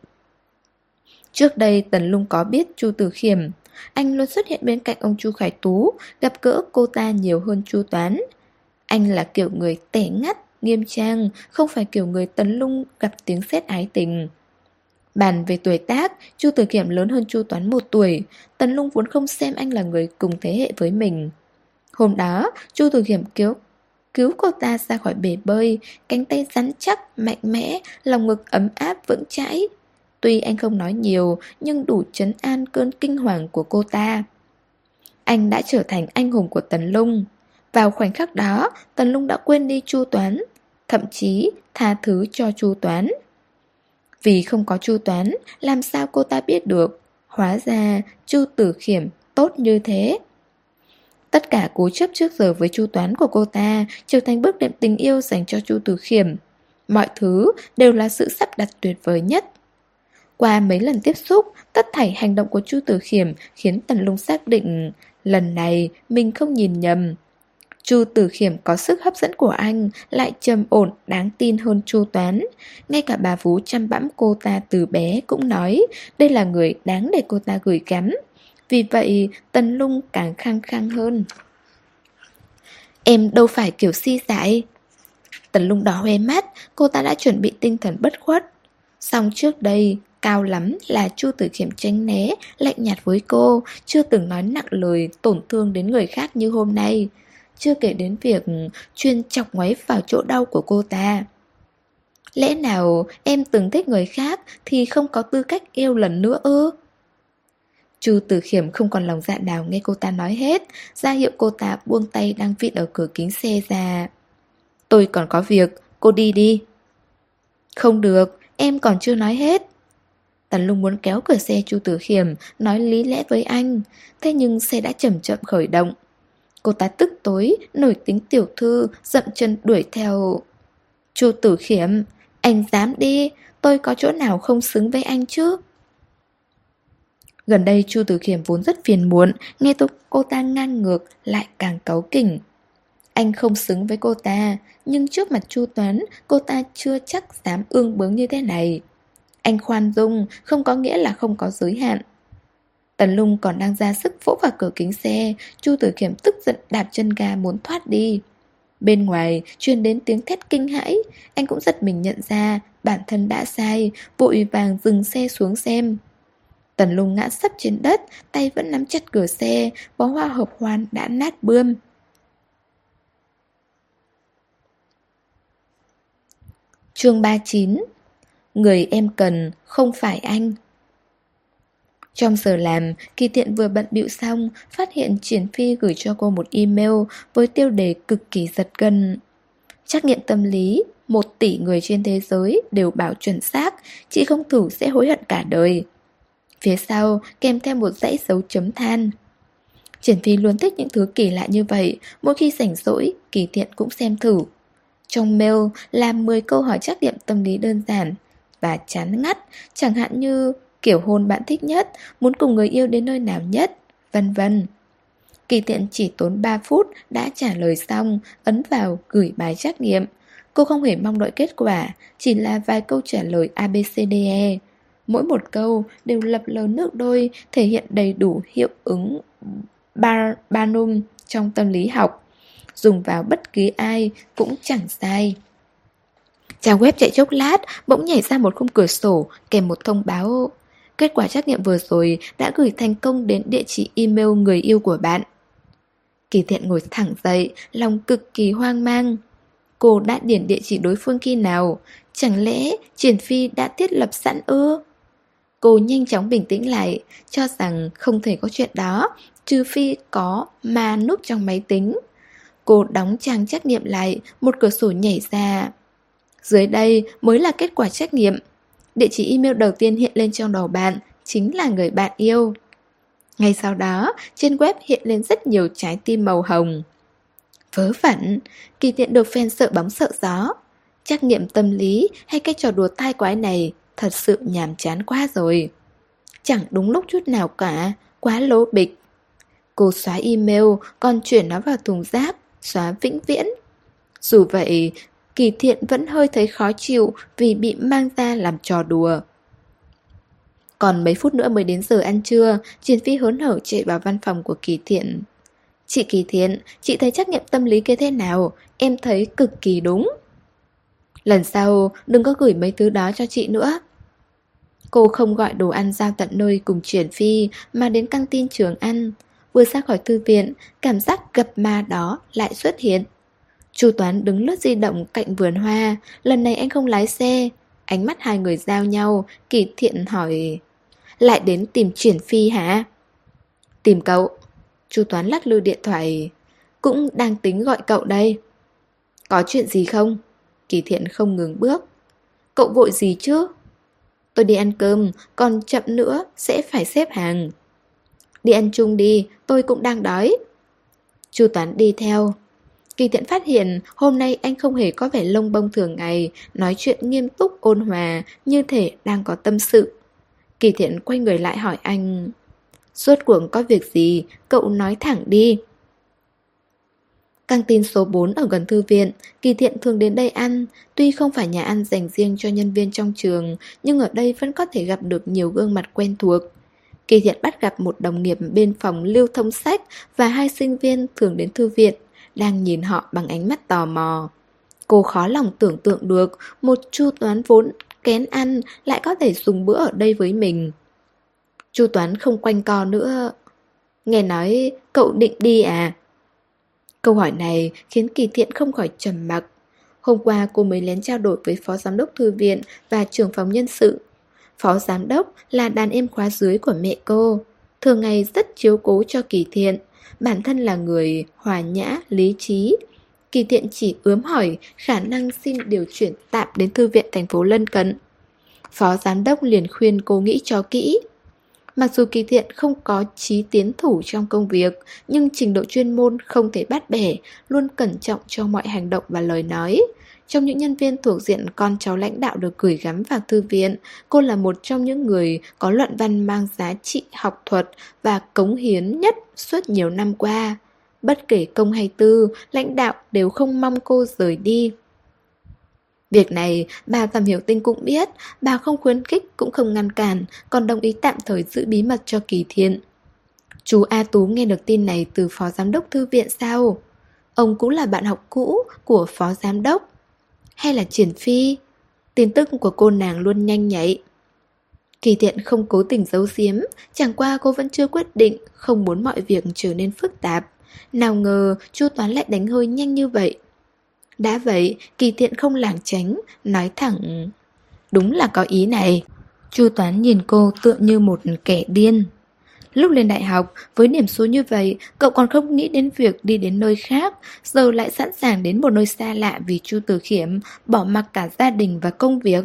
Speaker 1: Trước đây Tần Lung có biết Chu Tử Khiêm. Anh luôn xuất hiện bên cạnh ông Chu Khải Tú, gặp gỡ cô ta nhiều hơn Chu Toán. Anh là kiểu người tẻ ngắt, nghiêm trang, không phải kiểu người Tần Lung gặp tiếng sét ái tình. Bàn về tuổi tác, Chu Tử Khiêm lớn hơn Chu Toán 1 tuổi. Tần Lung vốn không xem anh là người cùng thế hệ với mình. Hôm đó, Chu Tử Khiêm cứu cô ta ra khỏi bể bơi, cánh tay rắn chắc, mạnh mẽ, lòng ngực ấm áp vững chãi. Tuy anh không nói nhiều, nhưng đủ trấn an cơn kinh hoàng của cô ta. Anh đã trở thành anh hùng của Tần Lung. Vào khoảnh khắc đó, Tần Lung đã quên đi Chu Toán, thậm chí tha thứ cho Chu Toán. Vì không có Chu Toán, làm sao cô ta biết được? Hóa ra Chu Tử Khiêm tốt như thế. Tất cả cố chấp trước giờ với Chu Toán của cô ta trở thành bước đệm tình yêu dành cho Chu Tử Khiêm. Mọi thứ đều là sự sắp đặt tuyệt vời nhất. Qua mấy lần tiếp xúc, tất thảy hành động của Chu Tử Khiêm khiến Tần Lung xác định lần này mình không nhìn nhầm. Chu Tử Khiêm có sức hấp dẫn của anh, lại trầm ổn, đáng tin hơn Chu Toán. Ngay cả bà vú chăm bẵm cô ta từ bé cũng nói đây là người đáng để cô ta gửi gắm. Vì vậy, Tần Lung càng khăng khăng hơn. Em đâu phải kiểu si dại. Tần Lung đỏ hoe mắt, cô ta đã chuẩn bị tinh thần bất khuất. Song trước đây, cao lắm là Chu Tử Khiêm tránh né, lạnh nhạt với cô, chưa từng nói nặng lời tổn thương đến người khác như hôm nay. Chưa kể đến việc chuyên chọc ngoáy vào chỗ đau của cô ta. Lẽ nào em từng thích người khác thì không có tư cách yêu lần nữa ư? Chu Tử Khiêm không còn lòng dạ nào nghe cô ta nói hết, ra hiệu cô ta buông tay đang vịn ở cửa kính xe ra. Tôi còn có việc, cô đi đi. Không được, em còn chưa nói hết. Tần Lung muốn kéo cửa xe Chu Tử Khiêm, nói lý lẽ với anh. Thế nhưng xe đã chậm chậm khởi động. Cô ta tức tối, nổi tính tiểu thư, dậm chân đuổi theo. Chu Tử Khiêm, anh dám đi, tôi có chỗ nào không xứng với anh chứ? Gần đây Chu Tử Khiêm vốn rất phiền muộn, nghe cô ta ngang ngược lại càng cáu kỉnh. Anh không xứng với cô ta, nhưng trước mặt Chu Toán, cô ta chưa chắc dám ương bướng như thế này. Anh khoan dung không có nghĩa là không có giới hạn. Tần Lung còn đang ra sức vỗ vào cửa kính xe, Chu Tử Khiêm tức giận đạp chân ga muốn thoát đi. Bên ngoài truyền đến tiếng thét kinh hãi, anh cũng giật mình nhận ra bản thân đã sai, vội vàng dừng xe xuống xem. Tần Lung ngã sấp trên đất, tay vẫn nắm chặt cửa xe, bó hoa hợp hoan đã nát bươm. Chương 39. Người em cần không phải anh. Trong giờ làm, Kỳ Thiện vừa bận bịu xong, phát hiện Triển Phi gửi cho cô một email với tiêu đề cực kỳ giật gân. Trắc nghiệm tâm lý, 1 tỷ người trên thế giới đều bảo chuẩn xác, chị không thử sẽ hối hận cả đời. Phía sau kèm theo một dãy dấu chấm than. Triển Phi luôn thích những thứ kỳ lạ như vậy, mỗi khi rảnh rỗi, Kỳ Thiện cũng xem thử. Trong mail là 10 câu hỏi trắc nghiệm tâm lý đơn giản và chán ngắt, chẳng hạn như kiểu hôn bạn thích nhất, muốn cùng người yêu đến nơi nào nhất, vân vân. Kỳ Thiện chỉ tốn 3 phút đã trả lời xong, ấn vào gửi bài trắc nghiệm. Cô không hề mong đợi kết quả, chỉ là vài câu trả lời ABCDE. Mỗi một câu đều lập lờ nước đôi, thể hiện đầy đủ hiệu ứng Barnum trong tâm lý học. Dùng vào bất kỳ ai cũng chẳng sai. Trang web chạy chốc lát, bỗng nhảy ra một khung cửa sổ kèm một thông báo. Kết quả trắc nghiệm vừa rồi đã gửi thành công đến địa chỉ email người yêu của bạn. Kỳ Thiện ngồi thẳng dậy, lòng cực kỳ hoang mang. Cô đã điền địa chỉ đối phương khi nào? Chẳng lẽ Triển Phi đã thiết lập sẵn ư? Cô nhanh chóng bình tĩnh lại, cho rằng không thể có chuyện đó, trừ phi có ma núp trong máy tính. Cô đóng trang trắc nghiệm lại, một cửa sổ nhảy ra. Dưới đây mới là kết quả trắc nghiệm. Địa chỉ email đầu tiên hiện lên trong đầu bạn chính là người bạn yêu. Ngay sau đó, trên web hiện lên rất nhiều trái tim màu hồng. Vớ vẩn, Kỳ Thiện được fan sợ bóng sợ gió. Trắc nghiệm tâm lý hay cái trò đùa tai quái này thật sự nhàm chán quá rồi. Chẳng đúng lúc chút nào cả, quá lố bịch. Cô xóa email, còn chuyển nó vào thùng rác, xóa vĩnh viễn. Dù vậy, Kỳ Thiện vẫn hơi thấy khó chịu vì bị mang ra làm trò đùa. Còn mấy phút nữa mới đến giờ ăn trưa, Triển Phi hớn hở chạy vào văn phòng của Kỳ Thiện. Chị Kỳ Thiện, chị thấy trắc nghiệm tâm lý kia thế nào? Em thấy cực kỳ đúng. Lần sau đừng có gửi mấy thứ đó cho chị nữa. Cô không gọi đồ ăn giao tận nơi cùng Triển Phi mà đến căng tin trường ăn. Vừa ra khỏi thư viện, cảm giác gặp ma đó lại xuất hiện. Chu Toán đứng lướt di động cạnh vườn hoa. Lần này anh không lái xe. Ánh mắt hai người giao nhau. Kỳ Thiện hỏi: lại đến tìm Triển Phi hả? Tìm cậu. Chu Toán lắc lư điện thoại. Cũng đang tính gọi cậu đây. Có chuyện gì không? Kỳ Thiện không ngừng bước. Cậu vội gì chứ? Tôi đi ăn cơm, còn chậm nữa sẽ phải xếp hàng. Đi ăn chung đi, tôi cũng đang đói. Chu Toán đi theo. Kỳ Thiện phát hiện hôm nay anh không hề có vẻ lông bông thường ngày, nói chuyện nghiêm túc ôn hòa, như thể đang có tâm sự. Kỳ Thiện quay người lại hỏi anh: rốt cuộc có việc gì, cậu nói thẳng đi. Căng tin số 4 ở gần thư viện, Kỳ Thiện thường đến đây ăn. Tuy không phải nhà ăn dành riêng cho nhân viên trong trường, nhưng ở đây vẫn có thể gặp được nhiều gương mặt quen thuộc. Kỳ Thiện bắt gặp một đồng nghiệp bên phòng lưu thông sách và 2 sinh viên thường đến thư viện, đang nhìn họ bằng ánh mắt tò mò. Cô khó lòng tưởng tượng được một Chu Toán vốn kén ăn lại có thể dùng bữa ở đây với mình. Chu Toán không quanh co nữa. Nghe nói cậu định đi à? Câu hỏi này khiến Kỳ Thiện không khỏi trầm mặc. Hôm qua cô mới lén trao đổi với phó giám đốc thư viện và trưởng phòng nhân sự. Phó giám đốc là đàn em khóa dưới của mẹ cô, thường ngày rất chiếu cố cho Kỳ Thiện. Bản thân là người hòa nhã, lý trí. Kỳ Thiện chỉ ướm hỏi khả năng xin điều chuyển tạm đến thư viện thành phố lân cận. Phó giám đốc liền khuyên cô nghĩ cho kỹ. Mặc dù Kỳ Thiện không có chí tiến thủ trong công việc, nhưng trình độ chuyên môn không thể bắt bẻ, luôn cẩn trọng trong mọi hành động và lời nói. Trong những nhân viên thuộc diện con cháu lãnh đạo được gửi gắm vào thư viện, cô là một trong những người có luận văn mang giá trị học thuật và cống hiến nhất suốt nhiều năm qua. Bất kể công hay tư, lãnh đạo đều không mong cô rời đi. Việc này bà Thẩm Hiểu Tinh cũng biết, bà không khuyến khích cũng không ngăn cản, còn đồng ý tạm thời giữ bí mật cho Kỳ Thiện. Chú A Tú nghe được tin này từ phó giám đốc thư viện sao? Ông cũng là bạn học cũ của phó giám đốc. Hay là Triển Phi? Tin tức của cô nàng luôn nhanh nhạy. Kỳ Thiện không cố tình giấu giếm, chẳng qua cô vẫn chưa quyết định, không muốn mọi việc trở nên phức tạp. Nào ngờ Chu Toán lại đánh hơi nhanh như vậy. Đã vậy, Kỳ Thiện không lảng tránh, nói thẳng: đúng là có ý này. Chu Toán nhìn cô tựa như một kẻ điên. Lúc lên đại học, với điểm số như vậy, cậu còn không nghĩ đến việc đi đến nơi khác, giờ lại sẵn sàng đến một nơi xa lạ vì Chu Tử Khiêm, bỏ mặc cả gia đình và công việc.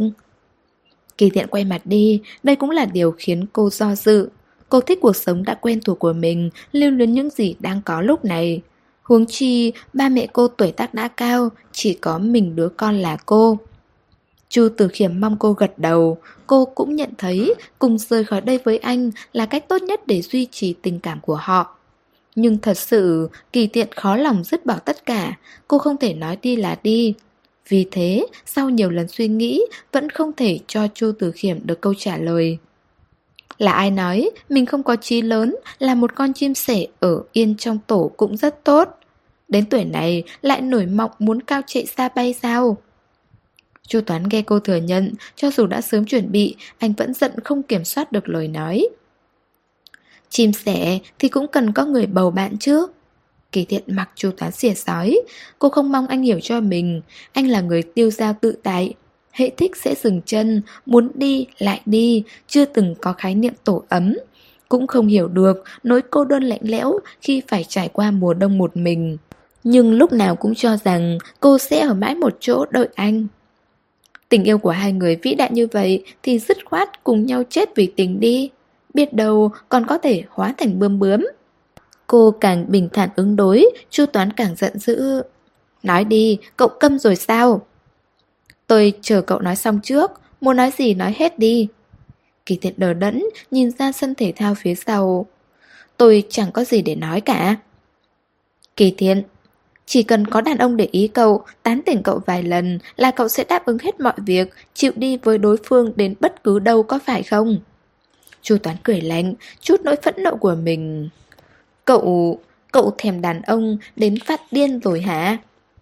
Speaker 1: Kỳ Thiện quay mặt đi, đây cũng là điều khiến cô do dự. Cô thích cuộc sống đã quen thuộc của mình, lưu luyến những gì đang có lúc này. Huống chi, ba mẹ cô tuổi tác đã cao, chỉ có mình đứa con là cô. Chu Tử Khiêm mong cô gật đầu, cô cũng nhận thấy cùng rời khỏi đây với anh là cách tốt nhất để duy trì tình cảm của họ. Nhưng thật sự, Kỳ Thiện khó lòng dứt bỏ tất cả, cô không thể nói đi là đi. Vì thế, sau nhiều lần suy nghĩ, vẫn không thể cho Chu Tử Khiêm được câu trả lời. Là ai nói mình không có chí lớn, là một con chim sẻ ở yên trong tổ cũng rất tốt. Đến tuổi này lại nổi mộng muốn cao chạy xa bay sao? Chu Toán nghe cô thừa nhận, cho dù đã sớm chuẩn bị, anh vẫn giận không kiểm soát được lời nói. Chim sẻ thì cũng cần có người bầu bạn chứ. Kỳ Thiện mặc Chu Toán xỉa xói. Cô không mong anh hiểu cho mình. Anh là người tiêu dao tự tại, hễ thích sẽ dừng chân, muốn đi lại đi, chưa từng có khái niệm tổ ấm. Cũng không hiểu được nỗi cô đơn lạnh lẽo khi phải trải qua mùa đông một mình. Nhưng lúc nào cũng cho rằng cô sẽ ở mãi một chỗ đợi anh. Tình yêu của hai người vĩ đại như vậy thì dứt khoát cùng nhau chết vì tình đi. Biết đâu còn có thể hóa thành bướm bướm. Cô càng bình thản ứng đối, Chu Toán càng giận dữ. Nói đi, cậu câm rồi sao? Tôi chờ cậu nói xong trước, muốn nói gì nói hết đi. Kỳ Thiện đờ đẫn, nhìn ra sân thể thao phía sau. Tôi chẳng có gì để nói cả. Kỳ Thiện, chỉ cần có đàn ông để ý cậu, tán tỉnh cậu vài lần là cậu sẽ đáp ứng hết mọi việc, chịu đi với đối phương đến bất cứ đâu, có phải không? Chu Toán cười lạnh, chút nỗi phẫn nộ của mình. Cậu thèm đàn ông đến phát điên rồi hả?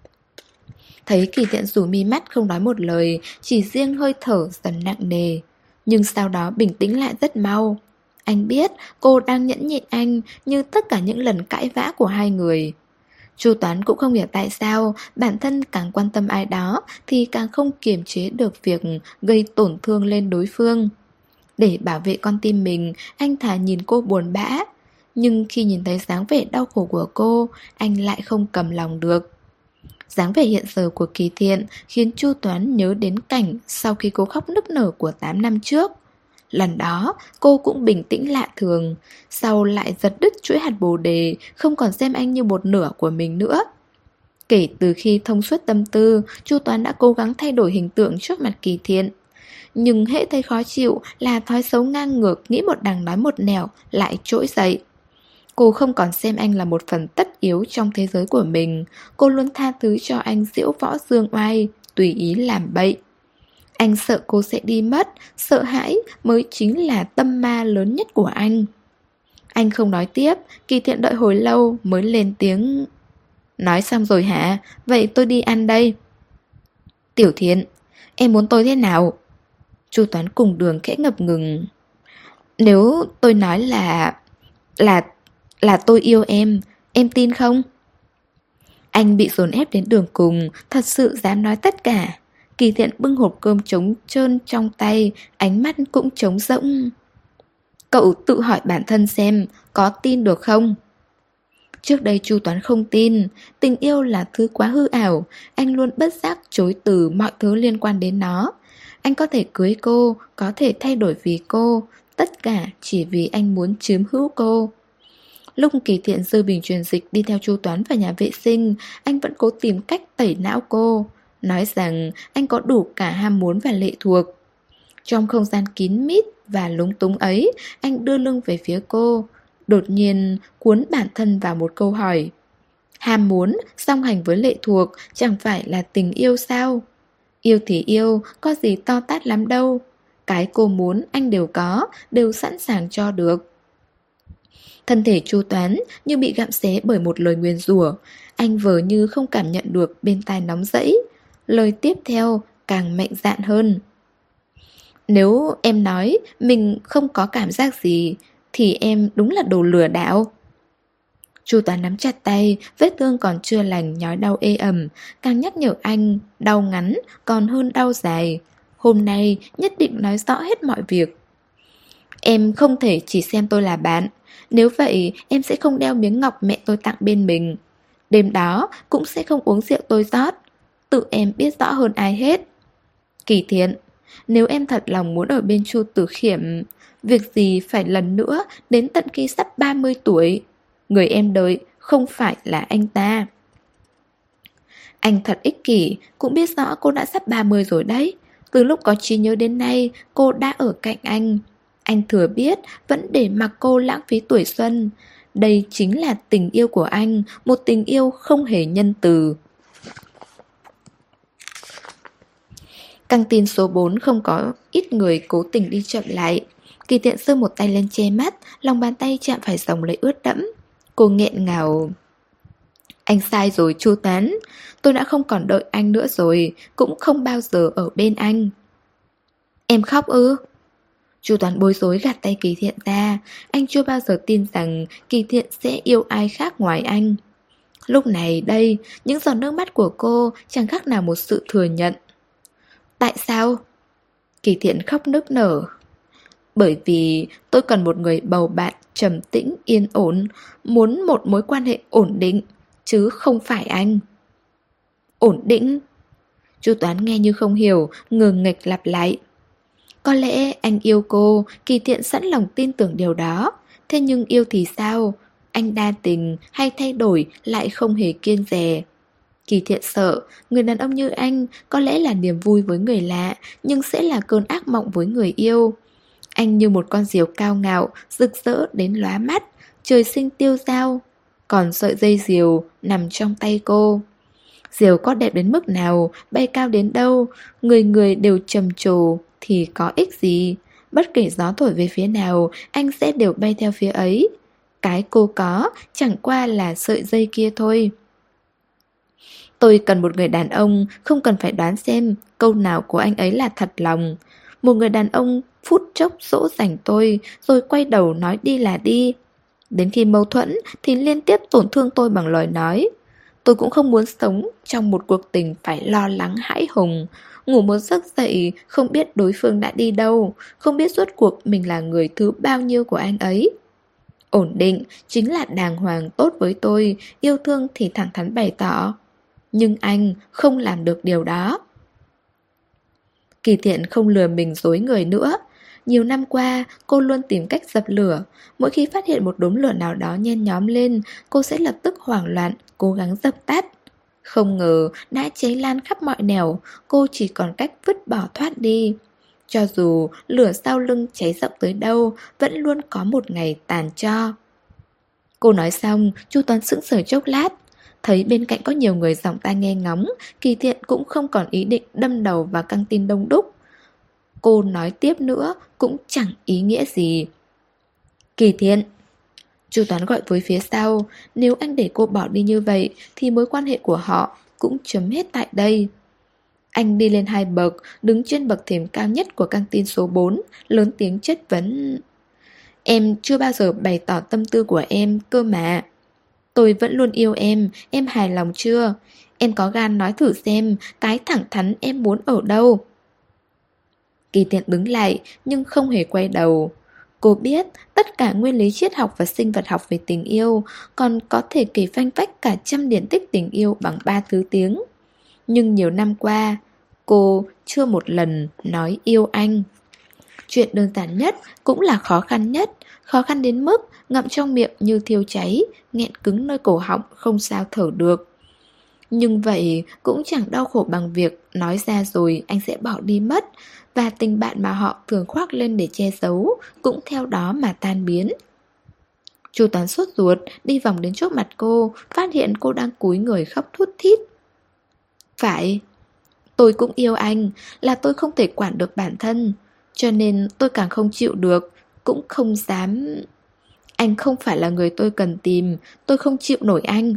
Speaker 1: Thấy Kỳ Thiện rủ mi mắt không nói một lời, chỉ riêng hơi thở dần nặng nề. Nhưng sau đó bình tĩnh lại rất mau. Anh biết cô đang nhẫn nhịn anh như tất cả những lần cãi vã của hai người. Chu Toán cũng không hiểu tại sao bản thân càng quan tâm ai đó thì càng không kiềm chế được việc gây tổn thương lên đối phương. Để bảo vệ con tim mình, anh thà nhìn cô buồn bã. Nhưng khi nhìn thấy dáng vẻ đau khổ của cô, anh lại không cầm lòng được. Dáng vẻ hiện giờ của Kỳ Thiện khiến Chu Toán nhớ đến cảnh sau khi cô khóc nức nở của 8 năm trước. Lần đó, cô cũng bình tĩnh lạ thường, sau lại giật đứt chuỗi hạt bồ đề, không còn xem anh như một nửa của mình nữa. Kể từ khi thông suốt tâm tư, Chu Toán đã cố gắng thay đổi hình tượng trước mặt Kỳ Thiện. Nhưng hễ thấy khó chịu là thói xấu ngang ngược, nghĩ một đằng nói một nẻo, lại trỗi dậy. Cô không còn xem anh là một phần tất yếu trong thế giới của mình. Cô luôn tha thứ cho anh diễu võ dương oai, tùy ý làm bậy. Anh sợ cô sẽ đi mất, sợ hãi mới chính là tâm ma lớn nhất của anh. Anh không nói tiếp, Kỳ Thiện đợi hồi lâu mới lên tiếng. Nói xong rồi hả? Vậy tôi đi ăn đây. Tiểu Thiện, em muốn tôi thế nào? Chu Toán cùng đường khẽ ngập ngừng. Nếu tôi nói là tôi yêu em tin không? Anh bị dồn ép đến đường cùng, thật sự dám nói tất cả. Kỳ Thiện bưng hộp cơm trống trơn trong tay, ánh mắt cũng trống rỗng. Cậu tự hỏi bản thân xem, có tin được không? Trước đây Chu Toán không tin, tình yêu là thứ quá hư ảo, anh luôn bất giác chối từ mọi thứ liên quan đến nó. Anh có thể cưới cô, có thể thay đổi vì cô, tất cả chỉ vì anh muốn chiếm hữu cô. Lúc Kỳ Thiện rơi bình truyền dịch đi theo Chu Toán vào nhà vệ sinh, anh vẫn cố tìm cách tẩy não cô, nói rằng anh có đủ cả ham muốn và lệ thuộc. Trong không gian kín mít và lúng túng ấy, anh đưa lưng về phía cô, đột nhiên cuốn bản thân vào một câu hỏi. Ham muốn song hành với lệ thuộc chẳng phải là tình yêu sao? Yêu thì yêu, có gì to tát lắm đâu. Cái cô muốn anh đều có, đều sẵn sàng cho được. Thân thể Chu Toán như bị gặm xé bởi một lời nguyền rủa. Anh vờ như không cảm nhận được bên tai nóng rẫy. Lời tiếp theo càng mạnh dạn hơn. Nếu em nói mình không có cảm giác gì thì em đúng là đồ lừa đảo. Chu Toán nắm chặt tay, vết thương còn chưa lành nhói đau ê ẩm, càng nhắc nhở anh, đau ngắn còn hơn đau dài. Hôm nay nhất định nói rõ hết mọi việc. Em không thể chỉ xem tôi là bạn. Nếu vậy em sẽ không đeo miếng ngọc mẹ tôi tặng bên mình. Đêm đó cũng sẽ không uống rượu tôi rót. Tự em biết rõ hơn ai hết. Kỳ Thiện, nếu em thật lòng muốn ở bên Chu Tử Khiểm, việc gì phải lần nữa đến tận khi sắp 30 tuổi. Người em đợi không phải là anh ta. Anh thật ích kỷ, cũng biết rõ cô đã sắp 30 rồi đấy. Từ lúc có trí nhớ đến nay, cô đã ở cạnh anh. Anh thừa biết, vẫn để mặc cô lãng phí tuổi xuân. Đây chính là tình yêu của anh, một tình yêu không hề nhân từ. Căng tin số 4 không có ít người cố tình đi chậm lại. Kỳ Thiện giơ một tay lên che mắt, lòng bàn tay chạm phải dòng lệ ướt đẫm. Cô nghẹn ngào. Anh sai rồi Chu Toán. Tôi đã không còn đợi anh nữa rồi, cũng không bao giờ ở bên anh. Em khóc ư? Chu Toán bối rối gạt tay Kỳ Thiện ra. Anh chưa bao giờ tin rằng Kỳ Thiện sẽ yêu ai khác ngoài anh. Lúc này đây, những giọt nước mắt của cô chẳng khác nào một sự thừa nhận. Tại sao? Kỳ Thiện khóc nức nở. Bởi vì tôi cần một người bầu bạn trầm tĩnh, yên ổn, muốn một mối quan hệ ổn định, chứ không phải anh. Ổn định? Chu Toán nghe như không hiểu, ngờ nghệch lặp lại. Có lẽ anh yêu cô, Kỳ Thiện sẵn lòng tin tưởng điều đó. Thế nhưng yêu thì sao? Anh đa tình hay thay đổi lại không hề kiêng dè. Kỳ Thiện sợ, người đàn ông như anh có lẽ là niềm vui với người lạ, nhưng sẽ là cơn ác mộng với người yêu. Anh như một con diều cao ngạo, rực rỡ đến lóa mắt, trời sinh tiêu dao. Còn sợi dây diều nằm trong tay cô. Diều có đẹp đến mức nào, bay cao đến đâu, người người đều trầm trồ thì có ích gì. Bất kể gió thổi về phía nào, anh sẽ đều bay theo phía ấy. Cái cô có chẳng qua là sợi dây kia thôi. Tôi cần một người đàn ông, không cần phải đoán xem câu nào của anh ấy là thật lòng. Một người đàn ông phút chốc dỗ dành tôi, rồi quay đầu nói đi là đi. Đến khi mâu thuẫn thì liên tiếp tổn thương tôi bằng lời nói. Tôi cũng không muốn sống trong một cuộc tình phải lo lắng hãi hùng. Ngủ một giấc dậy không biết đối phương đã đi đâu, không biết rốt cuộc mình là người thứ bao nhiêu của anh ấy. Ổn định chính là đàng hoàng tốt với tôi, yêu thương thì thẳng thắn bày tỏ. Nhưng anh không làm được điều đó. Kỳ Thiện không lừa mình dối người nữa. Nhiều năm qua, cô luôn tìm cách dập lửa. Mỗi khi phát hiện một đốm lửa nào đó nhen nhóm lên, cô sẽ lập tức hoảng loạn, cố gắng dập tắt. Không ngờ đã cháy lan khắp mọi nẻo, cô chỉ còn cách vứt bỏ thoát đi. Cho dù lửa sau lưng cháy rộng tới đâu, vẫn luôn có một ngày tàn tro. Cô nói xong, Chu Toán sững sờ chốc lát. Thấy bên cạnh có nhiều người giọng tai nghe ngóng, Kỳ Thiện cũng không còn ý định đâm đầu vào căng tin đông đúc. Cô nói tiếp nữa cũng chẳng ý nghĩa gì. Kỳ Thiện, Chu Toán gọi với phía sau. Nếu anh để cô bỏ đi như vậy thì mối quan hệ của họ cũng chấm hết tại đây. Anh đi lên 2 bậc, đứng trên bậc thềm cao nhất của căng tin số 4, lớn tiếng chất vấn. Em chưa bao giờ bày tỏ tâm tư của em cơ mà. Tôi vẫn luôn yêu em hài lòng chưa? Em có gan nói thử xem cái thẳng thắn em muốn ở đâu? Kỳ Thiện đứng lại nhưng không hề quay đầu. Cô biết tất cả nguyên lý triết học và sinh vật học về tình yêu, còn có thể kể phanh phách cả trăm điển tích tình yêu bằng 3 thứ tiếng. Nhưng nhiều năm qua, Cô chưa một lần nói yêu anh. Chuyện đơn giản nhất cũng là khó khăn nhất, khó khăn đến mức ngậm trong miệng như thiêu cháy, nghẹn cứng nơi cổ họng không sao thở được. Nhưng vậy cũng chẳng đau khổ bằng việc nói ra rồi anh sẽ bỏ đi mất, và tình bạn mà họ thường khoác lên để che giấu cũng theo đó mà tan biến. Chu Toán sốt ruột đi vòng đến trước mặt cô, phát hiện cô đang cúi người khóc thút thít. Phải, tôi cũng yêu anh, là tôi không thể quản được bản thân, cho nên tôi càng không chịu được, cũng không dám. Anh không phải là người tôi cần tìm, tôi không chịu nổi anh.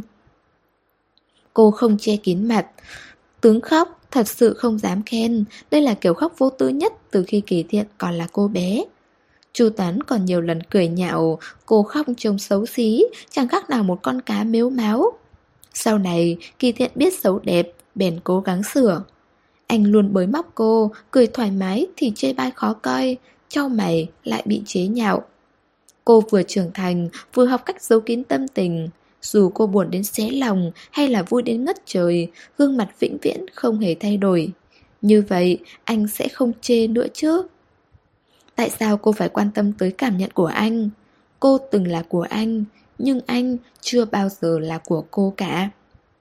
Speaker 1: Cô không che kín mặt. Tướng khóc, thật sự không dám khen. Đây là kiểu khóc vô tư nhất từ khi Kỳ Thiện còn là cô bé. Chu Toán còn nhiều lần cười nhạo cô khóc trông xấu xí, chẳng khác nào một con cá mếu máo. Sau này Kỳ Thiện biết xấu đẹp, bèn cố gắng sửa. Anh luôn bới móc cô, cười thoải mái thì chê bai khó coi, chau mày lại bị chế nhạo. Cô vừa trưởng thành, vừa học cách giấu kín tâm tình. Dù cô buồn đến xé lòng hay là vui đến ngất trời, gương mặt vĩnh viễn không hề thay đổi. Như vậy, anh sẽ không chê nữa chứ? Tại sao cô phải quan tâm tới cảm nhận của anh? Cô từng là của anh, nhưng anh chưa bao giờ là của cô cả.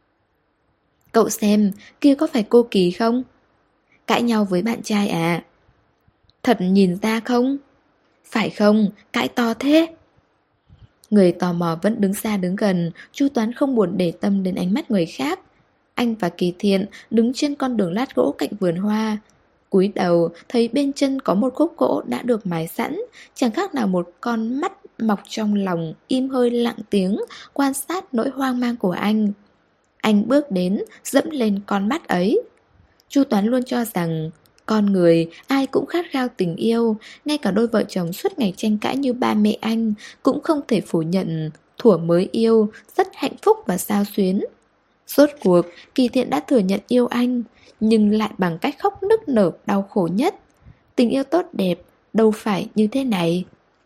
Speaker 1: Cậu xem, kia có phải cô Kỳ không? Cãi nhau với bạn trai à? Thật nhìn ra không? Phải không? Cãi to thế? Người tò mò vẫn đứng xa đứng gần, Chu Toán không buồn để tâm đến ánh mắt người khác. Anh và Kỳ Thiện đứng trên con đường lát gỗ cạnh vườn hoa. Cúi đầu thấy bên chân có một khúc gỗ đã được mài sẵn, chẳng khác nào một con mắt mọc trong lòng, im hơi lặng tiếng, quan sát nỗi hoang mang của anh. Anh bước đến, dẫm lên con mắt ấy. Chu Toán luôn cho rằng con người ai cũng khát khao tình yêu, ngay cả đôi vợ chồng suốt ngày tranh cãi như ba mẹ anh cũng không thể phủ nhận thuở mới yêu rất hạnh phúc và xao xuyến. Rốt cuộc Kỳ Thiện đã thừa nhận yêu anh, nhưng lại bằng cách khóc nức nở đau khổ nhất. Tình yêu tốt đẹp đâu phải như thế này.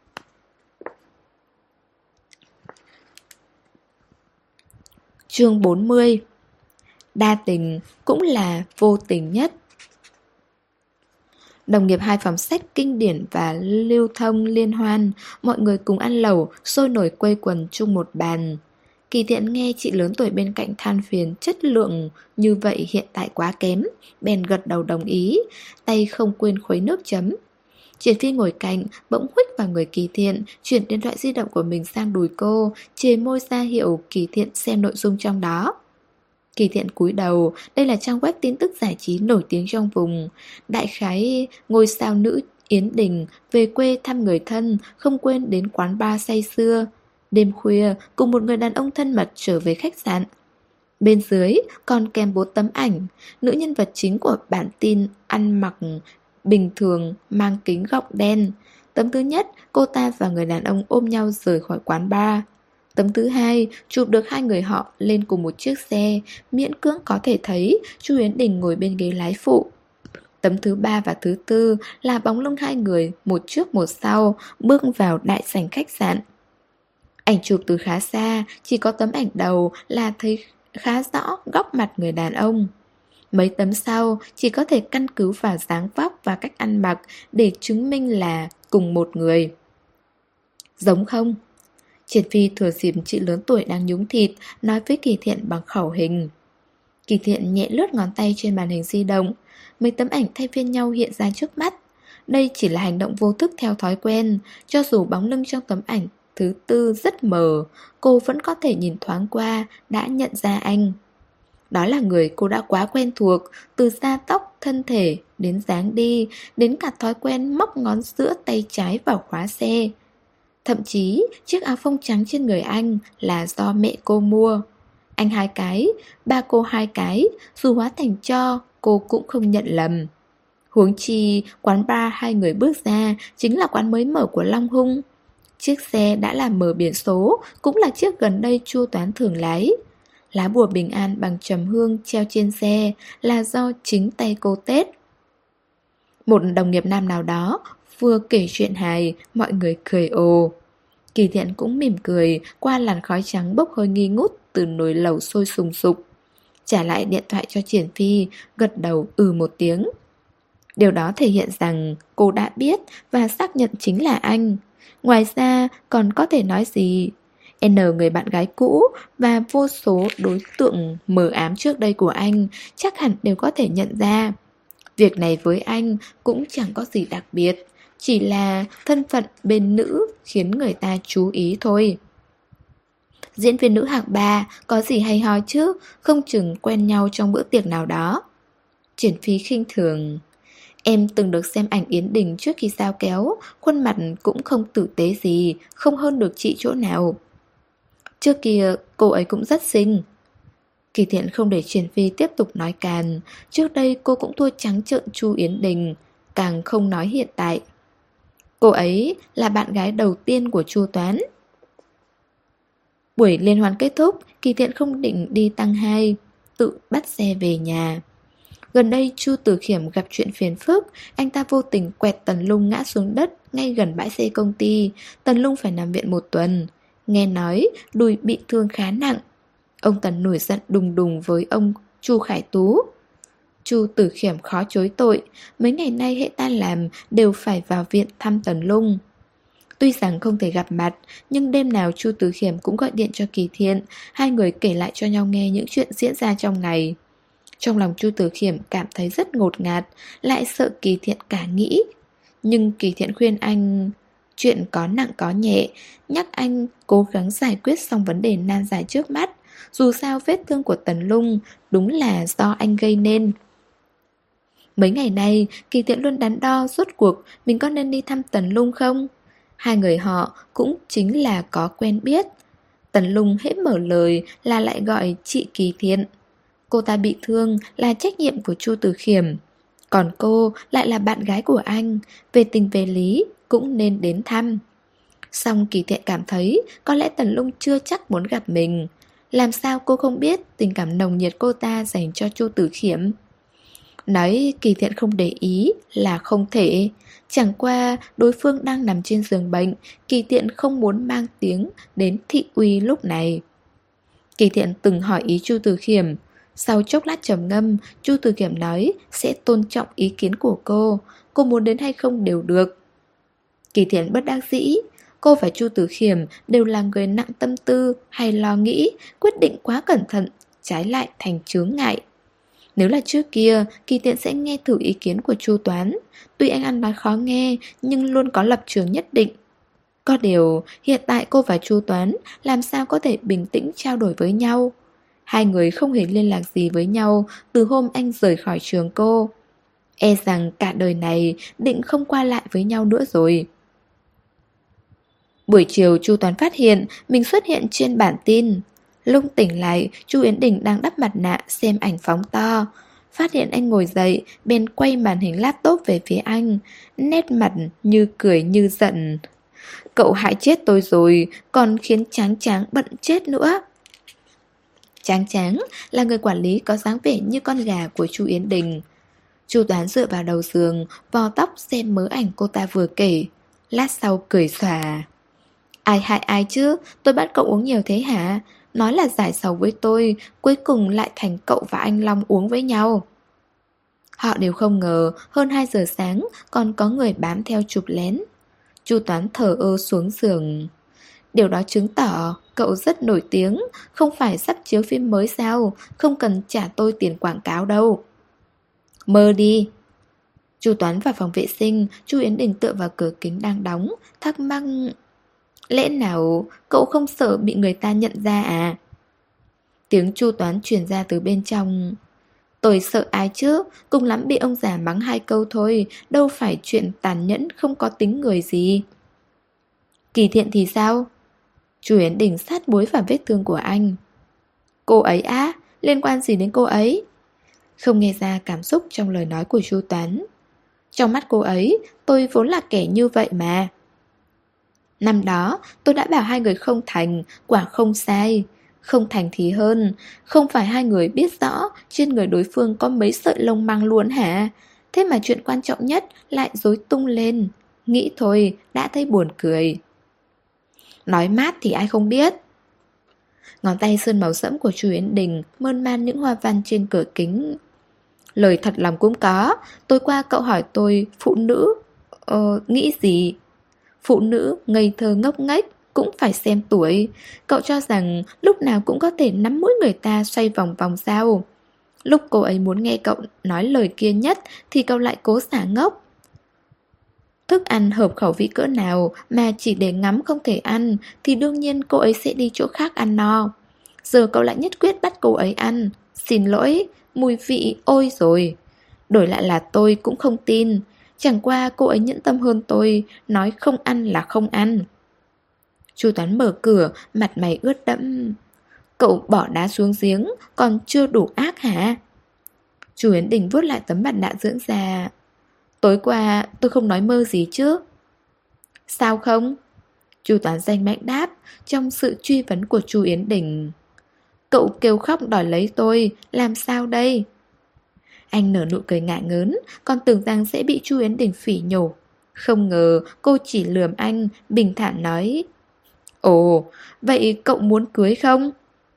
Speaker 1: Chương 40. Đa tình cũng là vô tình nhất. Đồng nghiệp hai phòng sách kinh điển và lưu thông liên hoan, mọi người cùng ăn lẩu, sôi nổi quây quần chung một bàn. Kỳ Thiện nghe chị lớn tuổi bên cạnh than phiền chất lượng như vậy hiện tại quá kém, bèn gật đầu đồng ý, tay không quên khuấy nước chấm. Triển Phi ngồi cạnh, bỗng huých vào người Kỳ Thiện, chuyển điện thoại di động của mình sang đùi cô, chề môi ra hiệu Kỳ Thiện xem nội dung trong đó. Kỳ Thiện cúi đầu, đây là trang web tin tức giải trí nổi tiếng trong vùng. Đại khái ngôi sao nữ Yến Đình về quê thăm người thân, không quên đến quán bar say sưa. Đêm khuya, cùng một người đàn ông thân mật trở về khách sạn. Bên dưới còn kèm 4 tấm ảnh. Nữ nhân vật chính của bản tin ăn mặc bình thường, mang kính gọng đen. Tấm thứ nhất, cô ta và người đàn ông ôm nhau rời khỏi quán bar. Tấm thứ hai, chụp được hai người họ lên cùng một chiếc xe, miễn cưỡng có thể thấy Chu Yến Đình ngồi bên ghế lái phụ. Tấm thứ ba và thứ tư là bóng lưng hai người, một trước một sau, bước vào đại sảnh khách sạn. Ảnh chụp từ khá xa, chỉ có tấm ảnh đầu là thấy khá rõ góc mặt người đàn ông. Mấy tấm sau chỉ có thể căn cứ vào dáng vóc và cách ăn mặc để chứng minh là cùng một người. Giống không? Triển Phi thừa dịp chị lớn tuổi đang nhúng thịt, nói với Kỳ Thiện bằng khẩu hình. Kỳ Thiện nhẹ lướt ngón tay trên màn hình di động. Mấy tấm ảnh thay phiên nhau hiện ra trước mắt. Đây chỉ là hành động vô thức theo thói quen. Cho dù bóng lưng trong tấm ảnh thứ tư rất mờ, cô vẫn có thể nhìn thoáng qua, đã nhận ra anh. Đó là người cô đã quá quen thuộc, từ da tóc, thân thể, đến dáng đi, đến cả thói quen móc ngón giữa tay trái vào khóa xe. Thậm chí, chiếc áo phông trắng trên người anh là do mẹ cô mua. Anh 2 cái, ba cô 2 cái, dù hóa thành cho, cô cũng không nhận lầm. Huống chi, quán bar hai người bước ra chính là quán mới mở của Long Hung. Chiếc xe đã làm mờ biển số, cũng là chiếc gần đây Chu Toán thường lái. Lá bùa bình an bằng trầm hương treo trên xe là do chính tay cô tết. Một đồng nghiệp nam nào đó vừa kể chuyện hài, mọi người cười ồ. Kỳ Thiện cũng mỉm cười qua làn khói trắng bốc hơi nghi ngút từ nồi lẩu sôi sùng sục. trả lại điện thoại cho Triển Phi, gật đầu một tiếng. Điều đó thể hiện rằng cô đã biết và xác nhận chính là anh. Ngoài ra còn có thể nói gì? N, người bạn gái cũ và vô số đối tượng mờ ám trước đây của anh chắc hẳn đều có thể nhận ra. Việc này với anh cũng chẳng có gì đặc biệt, chỉ là thân phận bên nữ khiến người ta chú ý thôi. Diễn viên nữ hạng 3 có gì hay ho chứ, không chừng quen nhau trong bữa tiệc nào đó. Triển Phi khinh thường. Em từng được xem ảnh Yến Đình trước khi giao kéo, khuôn mặt cũng không tử tế gì, không hơn được chị chỗ nào. Trước kia cô ấy cũng rất xinh. Kỳ Thiện không để Triển Phi tiếp tục nói càn. Trước đây cô cũng thua trắng trợn Chu Yến Đình, càng không nói hiện tại. Cô ấy là bạn gái đầu tiên của Chu Toán. Buổi liên hoan kết thúc, Kỳ Thiện không định đi tăng 2, tự bắt xe về nhà. Gần đây Chu Tử Khiểm gặp chuyện phiền phức, anh ta vô tình quẹt Tần Lung ngã xuống đất ngay gần bãi xe công ty. Tần Lung phải nằm viện 1 tuần. Nghe nói đùi bị thương khá nặng. Ông Tần nổi giận đùng đùng với ông Chu Khải Tú. Chu Tử Khiểm khó chối tội, mấy ngày nay hệ tan làm đều phải vào viện thăm Tần Lung. Tuy rằng không thể gặp mặt, nhưng đêm nào Chu Tử Khiểm cũng gọi điện cho Kỳ Thiện, hai người kể lại cho nhau nghe những chuyện diễn ra trong ngày. Trong lòng Chu Tử Khiểm cảm thấy rất ngột ngạt, lại sợ Kỳ Thiện cả nghĩ. Nhưng Kỳ Thiện khuyên anh chuyện có nặng có nhẹ, nhắc anh cố gắng giải quyết xong vấn đề nan giải trước mắt. Dù sao vết thương của Tần Lung đúng là do anh gây nên. Mấy ngày nay, Kỳ Thiện luôn đắn đo rốt cuộc mình có nên đi thăm Tần Lung không? Hai người họ cũng chính là có quen biết. Tần Lung hễ mở lời là lại gọi chị Kỳ Thiện. Cô ta bị thương là trách nhiệm của Chu Tử Khiểm. Còn cô lại là bạn gái của anh, về tình về lý cũng nên đến thăm. Song Kỳ Thiện cảm thấy có lẽ Tần Lung chưa chắc muốn gặp mình. Làm sao cô không biết tình cảm nồng nhiệt cô ta dành cho Chu Tử Khiểm? Nói Kỳ Thiện không để ý là không thể. Chẳng qua đối phương đang nằm trên giường bệnh, Kỳ Thiện không muốn mang tiếng đến thị uy lúc này. Kỳ Thiện từng hỏi ý Chu Tử Khiểm. Sau chốc lát trầm ngâm, Chu Tử Khiểm nói sẽ tôn trọng ý kiến của cô muốn đến hay không đều được. Kỳ Thiện bất đắc dĩ. Cô và Chu Tử Khiểm đều là người nặng tâm tư hay lo nghĩ, quyết định quá cẩn thận, trái lại thành chướng ngại. Nếu là trước kia, Kỳ Thiện sẽ nghe thử ý kiến của Chu Toán. Tuy anh ăn nói khó nghe, nhưng luôn có lập trường nhất định. Có điều, hiện tại cô và Chu Toán làm sao có thể bình tĩnh trao đổi với nhau? Hai người không hề liên lạc gì với nhau từ hôm anh rời khỏi trường cô. E rằng cả đời này định không qua lại với nhau nữa rồi. Buổi chiều Chu Toán phát hiện mình xuất hiện trên bản tin. Lúc tỉnh lại, Chu Yến Đình đang đắp mặt nạ xem ảnh phóng to. Phát hiện anh ngồi dậy, bèn quay màn hình laptop về phía anh, nét mặt như cười như giận. Cậu hại chết tôi rồi, còn khiến Tráng Tráng bận chết nữa. Tráng Tráng là người quản lý có dáng vẻ như con gà của Chu Yến Đình. Chu Toán dựa vào đầu giường, vò tóc xem mớ ảnh cô ta vừa kể. Lát sau cười xòa. Ai hại ai chứ, tôi bắt cậu uống nhiều thế hả? Nói là giải sầu với tôi, cuối cùng lại thành cậu và anh Long uống với nhau. Họ đều không ngờ hơn 2 giờ sáng còn có người bám theo chụp lén. Chu Toán thờ ơ xuống giường. Điều đó chứng tỏ cậu rất nổi tiếng, không phải sắp chiếu phim mới sao, không cần trả tôi tiền quảng cáo đâu. Mơ đi. Chu Toán vào phòng vệ sinh, Chu Yến Đình tựa vào cửa kính đang đóng, thắc mắc. Lẽ nào cậu không sợ bị người ta nhận ra à? Tiếng Chu Toán truyền ra từ bên trong. Tôi sợ ai chứ, cùng lắm bị ông già mắng 2 câu thôi, đâu phải chuyện tàn nhẫn không có tính người gì. Kỳ Thiện thì sao? Chu Yến Đình sát muối vào vết thương của anh. Cô ấy á, liên quan gì đến cô ấy? Không nghe ra cảm xúc trong lời nói của Chu Toán. Trong mắt cô ấy, tôi vốn là kẻ như vậy mà. Năm đó, tôi đã bảo hai người không thành, quả không sai. Không thành thì hơn. Không phải hai người biết rõ trên người đối phương có mấy sợi lông măng luôn hả? Thế mà chuyện quan trọng nhất lại rối tung lên. Nghĩ thôi, đã thấy buồn cười. Nói mát thì ai không biết. Ngón tay sơn màu sẫm của Chu Yến Đình mơn man những hoa văn trên cửa kính. Lời thật lòng cũng có. Tối qua cậu hỏi tôi phụ nữ nghĩ gì? Phụ nữ ngây thơ ngốc nghếch cũng phải xem tuổi. Cậu cho rằng lúc nào cũng có thể nắm mũi người ta xoay vòng vòng sao? Lúc cô ấy muốn nghe cậu nói lời kia nhất thì cậu lại cố xả ngốc. Thức ăn hợp khẩu vị cỡ nào mà chỉ để ngắm không thể ăn thì đương nhiên cô ấy sẽ đi chỗ khác ăn no. Giờ cậu lại nhất quyết bắt cô ấy ăn. Xin lỗi, mùi vị ôi rồi. Đổi lại là tôi cũng không tin. Chẳng qua cô ấy nhẫn tâm hơn tôi, nói không ăn là không ăn. Chu Toán mở cửa, mặt mày ướt đẫm. Cậu bỏ đá xuống giếng, còn chưa đủ ác hả? Chu Yến Đình vuốt lại tấm mặt nạ dưỡng da. Tối qua tôi không nói mơ gì chứ? Sao không? Chu Toán danh mạnh đáp trong sự truy vấn của Chu Yến Đình. Cậu kêu khóc đòi lấy tôi, làm sao đây? Anh nở nụ cười ngả ngớn, còn tưởng rằng sẽ bị Chu Yến Đình phỉ nhổ. Không ngờ cô chỉ lườm anh, bình thản nói. Ồ, vậy cậu muốn cưới không?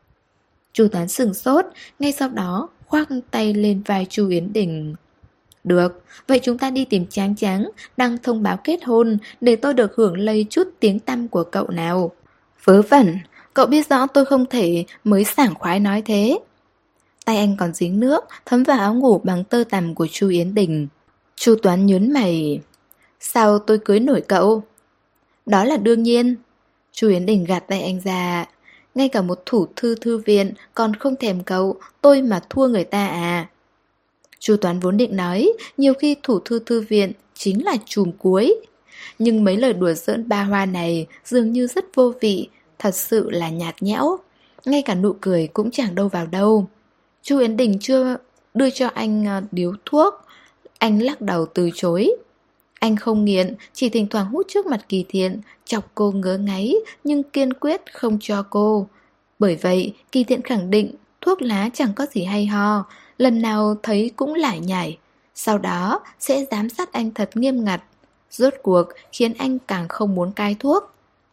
Speaker 1: Chu Toán sửng sốt, ngay sau đó khoác tay lên vai Chu Yến Đình. Được, vậy chúng ta đi tìm Tráng Tráng, đăng thông báo kết hôn, để tôi được hưởng lây chút tiếng tăm của cậu nào. Vớ vẩn, cậu biết rõ tôi không thể mới sảng khoái nói thế. Tay anh còn dính nước, thấm vào áo ngủ bằng tơ tằm của Chu Yến Đình. Chu Toán nhớn mày. Sao tôi cưới nổi cậu? Đó là đương nhiên. Chu Yến Đình gạt tay anh ra. Ngay cả một thủ thư thư viện còn không thèm cậu, tôi mà thua người ta à? Chu Toán vốn định nói, nhiều khi thủ thư thư viện chính là chùm cuối. Nhưng mấy lời đùa giỡn ba hoa này dường như rất vô vị, thật sự là nhạt nhẽo. Ngay cả nụ cười cũng chẳng đâu vào đâu. Chu Yến Đình chưa đưa cho anh điếu thuốc. Anh lắc đầu từ chối. Anh không nghiện, chỉ thỉnh thoảng hút trước mặt Kỳ Thiện, chọc cô ngớ ngáy nhưng kiên quyết không cho cô. Bởi vậy, Kỳ Thiện khẳng định thuốc lá chẳng có gì hay ho, lần nào thấy cũng lải nhải. Sau đó sẽ giám sát anh thật nghiêm ngặt. Rốt cuộc khiến anh càng không muốn cai thuốc.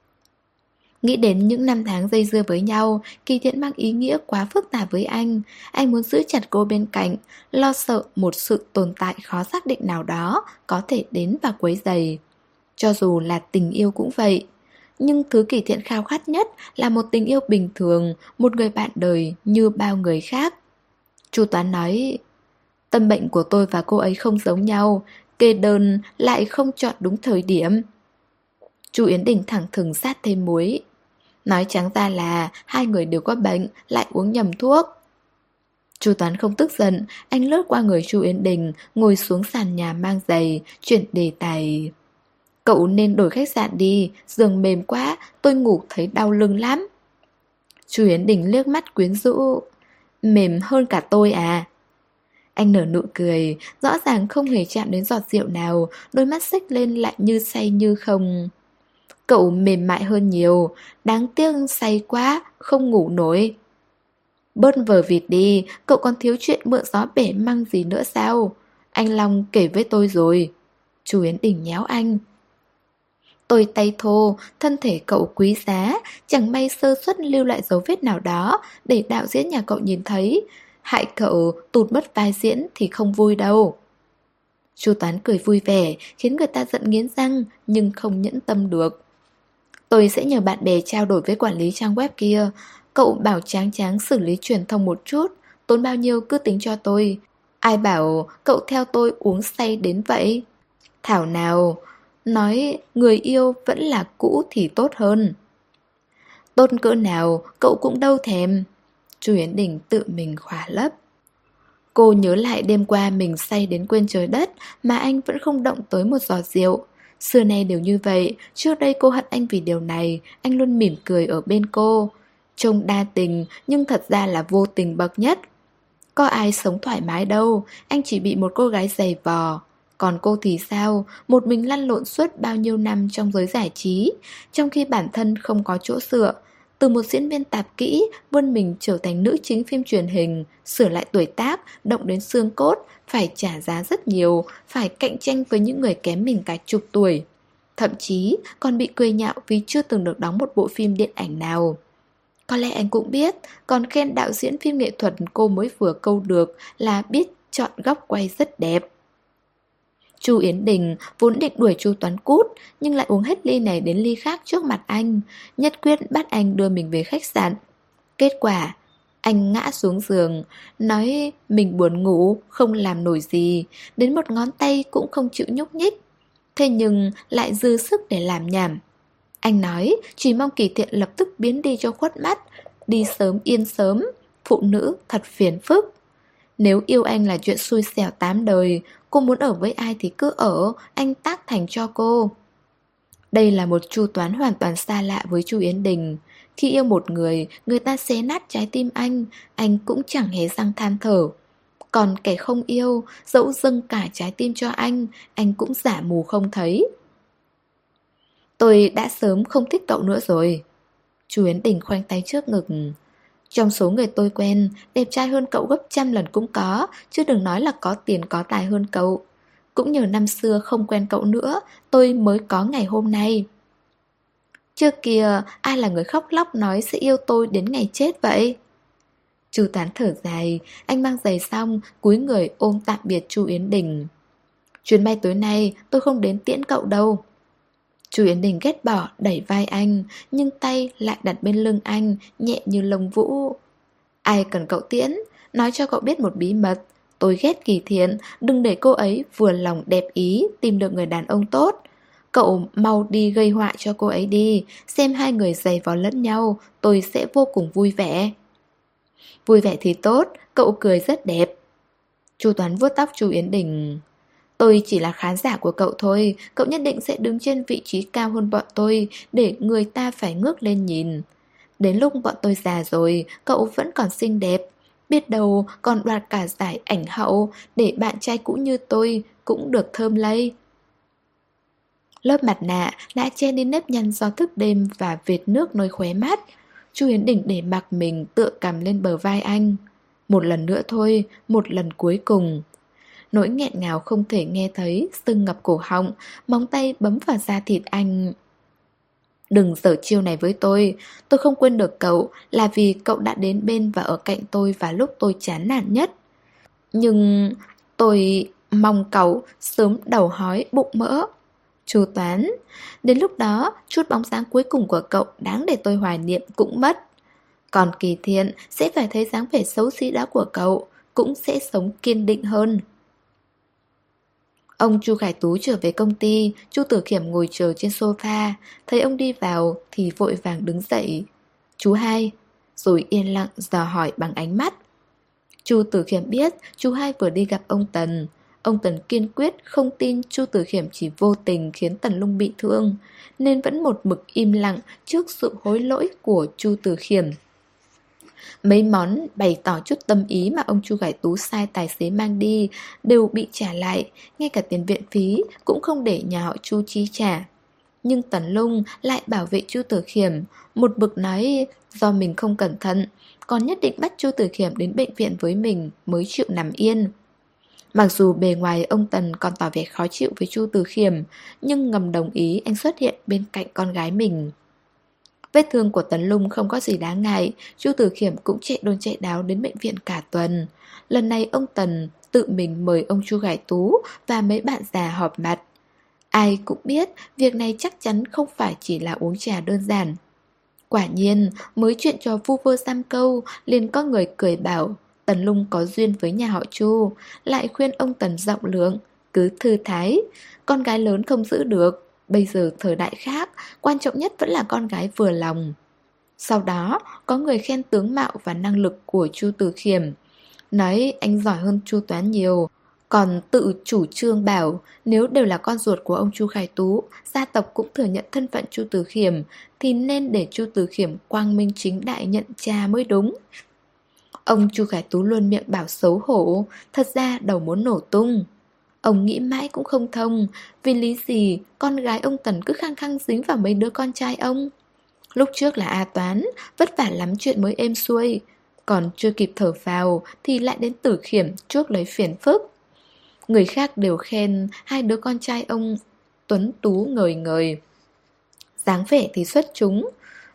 Speaker 1: Nghĩ đến những năm tháng dây dưa với nhau, Kỳ Thiện mang ý nghĩa quá phức tạp với anh. Anh muốn giữ chặt cô bên cạnh, lo sợ một sự tồn tại khó xác định nào đó có thể đến và quấy rầy. Cho dù là tình yêu cũng vậy. Nhưng thứ Kỳ Thiện khao khát nhất là một tình yêu bình thường, một người bạn đời như bao người khác. Chu Toán nói, tâm bệnh của tôi và cô ấy không giống nhau, kê đơn lại không chọn đúng thời điểm. Chu Yến Đình thẳng thừng sát thêm muối. Nói trắng ra là hai người đều có bệnh, lại uống nhầm thuốc. Chu Toán không tức giận, anh lướt qua người Chu Yến Đình, ngồi xuống sàn nhà mang giày, chuyển đề tài. Cậu nên đổi khách sạn đi, giường mềm quá, tôi ngủ thấy đau lưng lắm. Chu Yến Đình liếc mắt quyến rũ. Mềm hơn cả tôi à? Anh nở nụ cười, rõ ràng không hề chạm đến giọt rượu nào, đôi mắt xích lên lại như say như không. Cậu mềm mại hơn nhiều, đáng tiếc say quá, không ngủ nổi. Bớt vờ vịt đi, cậu còn thiếu chuyện mượn gió bể măng gì nữa sao? Anh Long kể với tôi rồi. Chu Yến Đình nhéo anh. Tôi tay thô, thân thể cậu quý giá, chẳng may sơ suất lưu lại dấu vết nào đó để đạo diễn nhà cậu nhìn thấy. Hại cậu tụt mất vai diễn thì không vui đâu. Chu Toán cười vui vẻ, khiến người ta giận nghiến răng, nhưng không nhẫn tâm được. Tôi sẽ nhờ bạn bè trao đổi với quản lý trang web kia. Cậu bảo Tráng Tráng xử lý truyền thông một chút, tốn bao nhiêu cứ tính cho tôi. Ai bảo cậu theo tôi uống say đến vậy? Thảo nào, nói người yêu vẫn là cũ thì tốt hơn. Tốt cỡ nào cậu cũng đâu thèm. Chu Yến Đình tự mình khỏa lấp. Cô nhớ lại đêm qua mình say đến quên trời đất mà anh vẫn không động tới một giọt rượu. Xưa nay đều như vậy, trước đây cô hận anh vì điều này, anh luôn mỉm cười ở bên cô. Trông đa tình nhưng thật ra là vô tình bậc nhất. Có ai sống thoải mái đâu, anh chỉ bị một cô gái giày vò. Còn cô thì sao, một mình lăn lộn suốt bao nhiêu năm trong giới giải trí, trong khi bản thân không có chỗ dựa. Từ một diễn viên tạp kỹ, vươn mình trở thành nữ chính phim truyền hình, sửa lại tuổi tác, động đến xương cốt, phải trả giá rất nhiều, phải cạnh tranh với những người kém mình cả chục tuổi. Thậm chí còn bị cười nhạo vì chưa từng được đóng một bộ phim điện ảnh nào. Có lẽ anh cũng biết, còn khen đạo diễn phim nghệ thuật cô mới vừa câu được là biết chọn góc quay rất đẹp. Chu Yến Đình vốn định đuổi Chu Toán cút, nhưng lại uống hết ly này đến ly khác trước mặt anh, nhất quyết bắt anh đưa mình về khách sạn. Kết quả, anh ngã xuống giường, nói mình buồn ngủ, không làm nổi gì, đến một ngón tay cũng không chịu nhúc nhích. Thế nhưng lại dư sức để làm nhảm. Anh nói chỉ mong Kỳ Thiện lập tức biến đi cho khuất mắt, đi sớm yên sớm, phụ nữ thật phiền phức. Nếu yêu anh là chuyện xui xẻo 8 đời, cô muốn ở với ai thì cứ ở, anh tác thành cho cô. Đây là một Chu Toán hoàn toàn xa lạ với Chu Yến Đình. Khi yêu một người, người ta xé nát trái tim anh cũng chẳng hề răng than thở. Còn kẻ không yêu, dẫu dâng cả trái tim cho anh cũng giả mù không thấy. Tôi đã sớm không thích cậu nữa rồi. Chu Yến Đình khoanh tay trước ngực. Trong số người tôi quen, đẹp trai hơn cậu gấp trăm lần cũng có, chứ đừng nói là có tiền có tài hơn cậu. Cũng nhờ năm xưa không quen cậu nữa, tôi mới có ngày hôm nay. Trước kia, ai là người khóc lóc nói sẽ yêu tôi đến ngày chết vậy? Chu Toán thở dài, anh mang giày xong, cúi người ôm tạm biệt Chu Yến Đình. Chuyến bay tối nay tôi không đến tiễn cậu đâu. Chu Yến Đình ghét bỏ đẩy vai anh, nhưng tay lại đặt bên lưng anh, nhẹ như lông vũ. Ai cần cậu tiễn, nói cho cậu biết một bí mật. Tôi ghét Kỳ Thiện, đừng để cô ấy vừa lòng đẹp ý tìm được người đàn ông tốt. Cậu mau đi gây họa cho cô ấy đi, xem hai người giày vò lẫn nhau, tôi sẽ vô cùng vui vẻ. Vui vẻ thì tốt, cậu cười rất đẹp. Chu Toán vuốt tóc Chu Yến Đình. Tôi chỉ là khán giả của cậu thôi, cậu nhất định sẽ đứng trên vị trí cao hơn bọn tôi, để người ta phải ngước lên nhìn. Đến lúc bọn tôi già rồi, cậu vẫn còn xinh đẹp. Biết đâu còn đoạt cả giải ảnh hậu, để bạn trai cũ như tôi cũng được thơm lây. Lớp mặt nạ đã che đi nếp nhăn do thức đêm và vệt nước nơi khóe mắt. Chu Yến Đình để mặc mình tựa cằm lên bờ vai anh. Một lần nữa thôi, một lần cuối cùng. Nỗi nghẹn ngào không thể nghe thấy, sưng ngập cổ họng, móng tay bấm vào da thịt anh. Đừng giở chiêu này với tôi không quên được cậu là vì cậu đã đến bên và ở cạnh tôi vào lúc tôi chán nản nhất. Nhưng tôi mong cậu sớm đầu hói bụng mỡ. Chu Toán, đến lúc đó chút bóng dáng cuối cùng của cậu đáng để tôi hoài niệm cũng mất. Còn Kỳ Thiện sẽ phải thấy dáng vẻ xấu xí đó của cậu, cũng sẽ sống kiên định hơn. Ông Chu Khải Tú trở về công ty, Chu Tử Khiểm ngồi chờ trên sofa, thấy ông đi vào thì vội vàng đứng dậy. Chú hai, rồi yên lặng dò hỏi bằng ánh mắt. Chu Tử Khiểm biết chú hai vừa đi gặp ông Tần. Ông Tần kiên quyết không tin Chu Tử Khiểm chỉ vô tình khiến Tần Lung bị thương, nên vẫn một mực im lặng trước sự hối lỗi của Chu Tử Khiểm. Mấy món bày tỏ chút tâm ý mà ông Chu Khải Tú sai tài xế mang đi đều bị trả lại, ngay cả tiền viện phí cũng không để nhà họ Chu chi trả. Nhưng Tần Lung lại bảo vệ Chu Tử Khiểm, một bực nói do mình không cẩn thận, còn nhất định bắt Chu Tử Khiểm đến bệnh viện với mình mới chịu nằm yên. Mặc dù bề ngoài ông Tần còn tỏ vẻ khó chịu với Chu Tử Khiểm, nhưng ngầm đồng ý anh xuất hiện bên cạnh con gái mình. Vết thương của Tần Lung không có gì đáng ngại, Chu Tử Khiểm cũng chạy đôn chạy đáo đến bệnh viện cả tuần. Lần này ông Tần tự mình mời ông Chu Khải Tú và mấy bạn già họp mặt. Ai cũng biết việc này chắc chắn không phải chỉ là uống trà đơn giản. Quả nhiên, mới chuyện trò vu vơ xăm câu, liền có người cười bảo Tần Lung có duyên với nhà họ Chu, lại khuyên ông Tần rộng lượng, cứ thư thái, con gái lớn không giữ được. Bây giờ thời đại khác, quan trọng nhất vẫn là con gái vừa lòng. Sau đó, có người khen tướng mạo và năng lực của Chu Tử Khiểm, nói anh giỏi hơn Chu Toán nhiều, còn tự chủ trương bảo nếu đều là con ruột của ông Chu Khải Tú, gia tộc cũng thừa nhận thân phận Chu Tử Khiểm, thì nên để Chu Tử Khiểm quang minh chính đại nhận cha mới đúng. Ông Chu Khải Tú luôn miệng bảo xấu hổ, thật ra đầu muốn nổ tung. Ông nghĩ mãi cũng không thông, vì lý gì con gái ông Tần cứ khăng khăng dính vào mấy đứa con trai ông. Lúc trước là A Toán, vất vả lắm chuyện mới êm xuôi, còn chưa kịp thở phào thì lại đến Tử Khiểm chuốc lấy phiền phức. Người khác đều khen hai đứa con trai ông tuấn tú ngời ngời, dáng vẻ thì xuất chúng.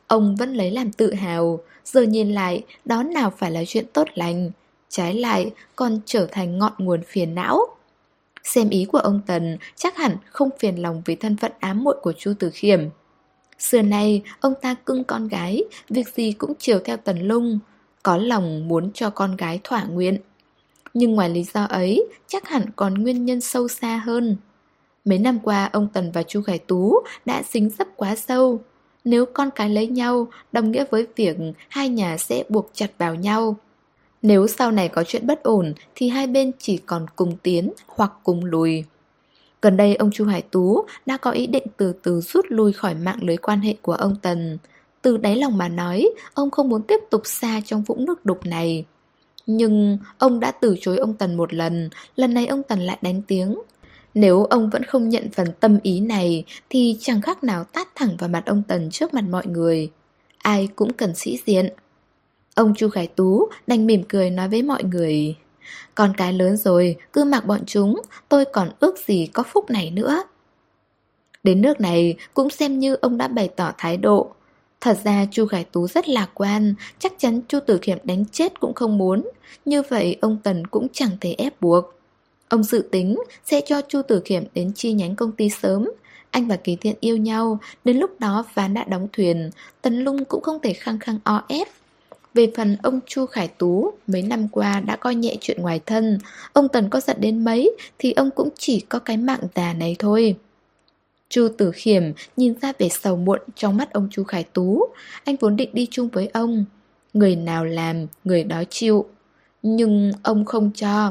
Speaker 1: Ông vẫn lấy làm tự hào. Giờ nhìn lại, đó nào phải là chuyện tốt lành. Trái lại, còn trở thành ngọn nguồn phiền não. Xem ý của ông Tần chắc hẳn không phiền lòng vì thân phận ám muội của Chu Tử Khiêm. Xưa nay, ông ta cưng con gái, việc gì cũng chiều theo Tần Lung, có lòng muốn cho con gái thỏa nguyện. Nhưng ngoài lý do ấy, chắc hẳn còn nguyên nhân sâu xa hơn. Mấy năm qua, ông Tần và Chu Khải Tú đã dính dấp quá sâu. Nếu con cái lấy nhau, đồng nghĩa với việc hai nhà sẽ buộc chặt vào nhau. Nếu sau này có chuyện bất ổn thì hai bên chỉ còn cùng tiến hoặc cùng lùi. Gần đây ông Chu Hải Tú đã có ý định từ từ rút lui khỏi mạng lưới quan hệ của ông Tần. Từ đáy lòng mà nói, ông không muốn tiếp tục xa trong vũng nước đục này. Nhưng ông đã từ chối ông Tần một lần này ông Tần lại đánh tiếng. Nếu ông vẫn không nhận phần tâm ý này thì chẳng khác nào tát thẳng vào mặt ông Tần trước mặt mọi người. Ai cũng cần sĩ diện. Ông Chu Khải Tú đành mỉm cười nói với mọi người: con cái lớn rồi, cứ mặc bọn chúng, tôi còn ước gì có phúc này nữa. Đến nước này cũng xem như ông đã bày tỏ thái độ. Thật ra Chu Khải Tú rất lạc quan, chắc chắn Chu Tử Khiêm đánh chết cũng không muốn. Như vậy ông Tần cũng chẳng thể ép buộc. Ông dự tính sẽ cho Chu Tử Khiêm đến chi nhánh công ty sớm. Anh và Kỳ Thiện yêu nhau, đến lúc đó ván đã đóng thuyền, Tần Lung cũng không thể khăng khăng o ép. Về phần ông Chu Khải Tú, mấy năm qua đã coi nhẹ chuyện ngoài thân. Ông Tần có giận đến mấy thì ông cũng chỉ có cái mạng già này thôi. Chu Tử Khiêm nhìn ra vẻ sầu muộn trong mắt ông Chu Khải Tú. Anh vốn định đi chung với ông. Người nào làm, người đó chịu. Nhưng ông không cho.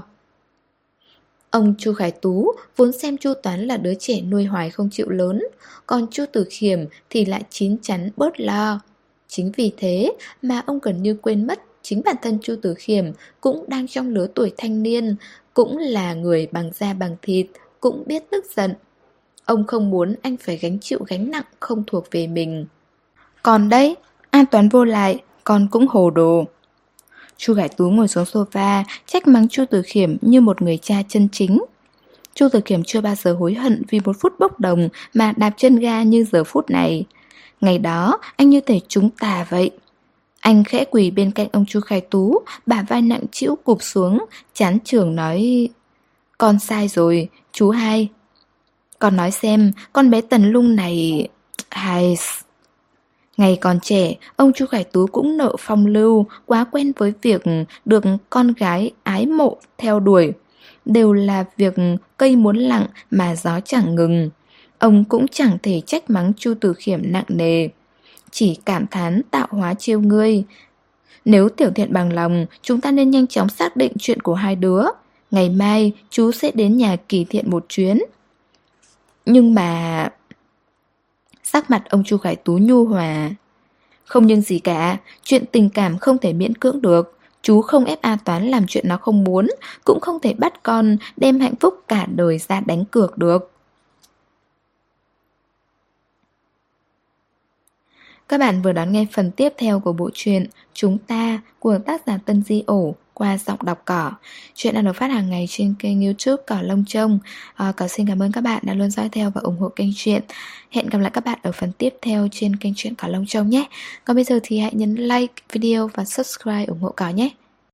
Speaker 1: Ông Chu Khải Tú vốn xem Chu Toán là đứa trẻ nuôi hoài không chịu lớn. Còn Chu Tử Khiêm thì lại chín chắn bớt lo. Chính vì thế mà ông gần như quên mất chính bản thân Chu Tử Khiêm cũng đang trong lứa tuổi thanh niên, cũng là người bằng da bằng thịt, cũng biết tức giận. Ông không muốn anh phải gánh chịu gánh nặng không thuộc về mình. Còn đấy, an toán vô lại, con cũng hồ đồ. Chu Khải Tú ngồi xuống sofa, trách mắng Chu Tử Khiêm như một người cha chân chính. Chu Tử Khiêm chưa bao giờ hối hận vì một phút bốc đồng mà đạp chân ga như giờ phút này. Ngày đó, anh như thể trúng tà vậy. Anh khẽ quỳ bên cạnh ông Chu Khải Tú, bả vai nặng trĩu cụp xuống, chán chường nói: con sai rồi, chú hai. Con nói xem, con bé Tần Lung này... Hai... Ngày còn trẻ, ông Chu Khải Tú cũng nợ phong lưu, quá quen với việc được con gái ái mộ theo đuổi. Đều là việc cây muốn lặng mà gió chẳng ngừng. Ông cũng chẳng thể trách mắng Chu Tử Khiêm nặng nề, chỉ cảm thán tạo hóa trêu ngươi. Nếu Tiểu Thiện bằng lòng, chúng ta nên nhanh chóng xác định chuyện của hai đứa. Ngày mai chú sẽ đến nhà Kỳ Thiện một chuyến. Nhưng mà... Sắc mặt ông Chu Khải Tú nhu hòa. Không nhưng gì cả, chuyện tình cảm không thể miễn cưỡng được. Chú không ép A Toán làm chuyện nó không muốn, cũng không thể bắt con đem hạnh phúc cả đời ra đánh cược được. Các bạn vừa đón nghe phần tiếp theo của bộ truyện Chúng Ta của tác giả Tân Di Ổ qua giọng đọc Cỏ. Chuyện đang được phát hàng ngày trên kênh YouTube Cỏ Lông Trông. Cỏ xin cảm ơn các bạn đã luôn dõi theo và ủng hộ kênh truyện. Hẹn gặp lại các bạn ở phần tiếp theo trên kênh truyện Cỏ Lông Trông nhé. Còn bây giờ thì hãy nhấn like video và subscribe ủng hộ Cỏ nhé.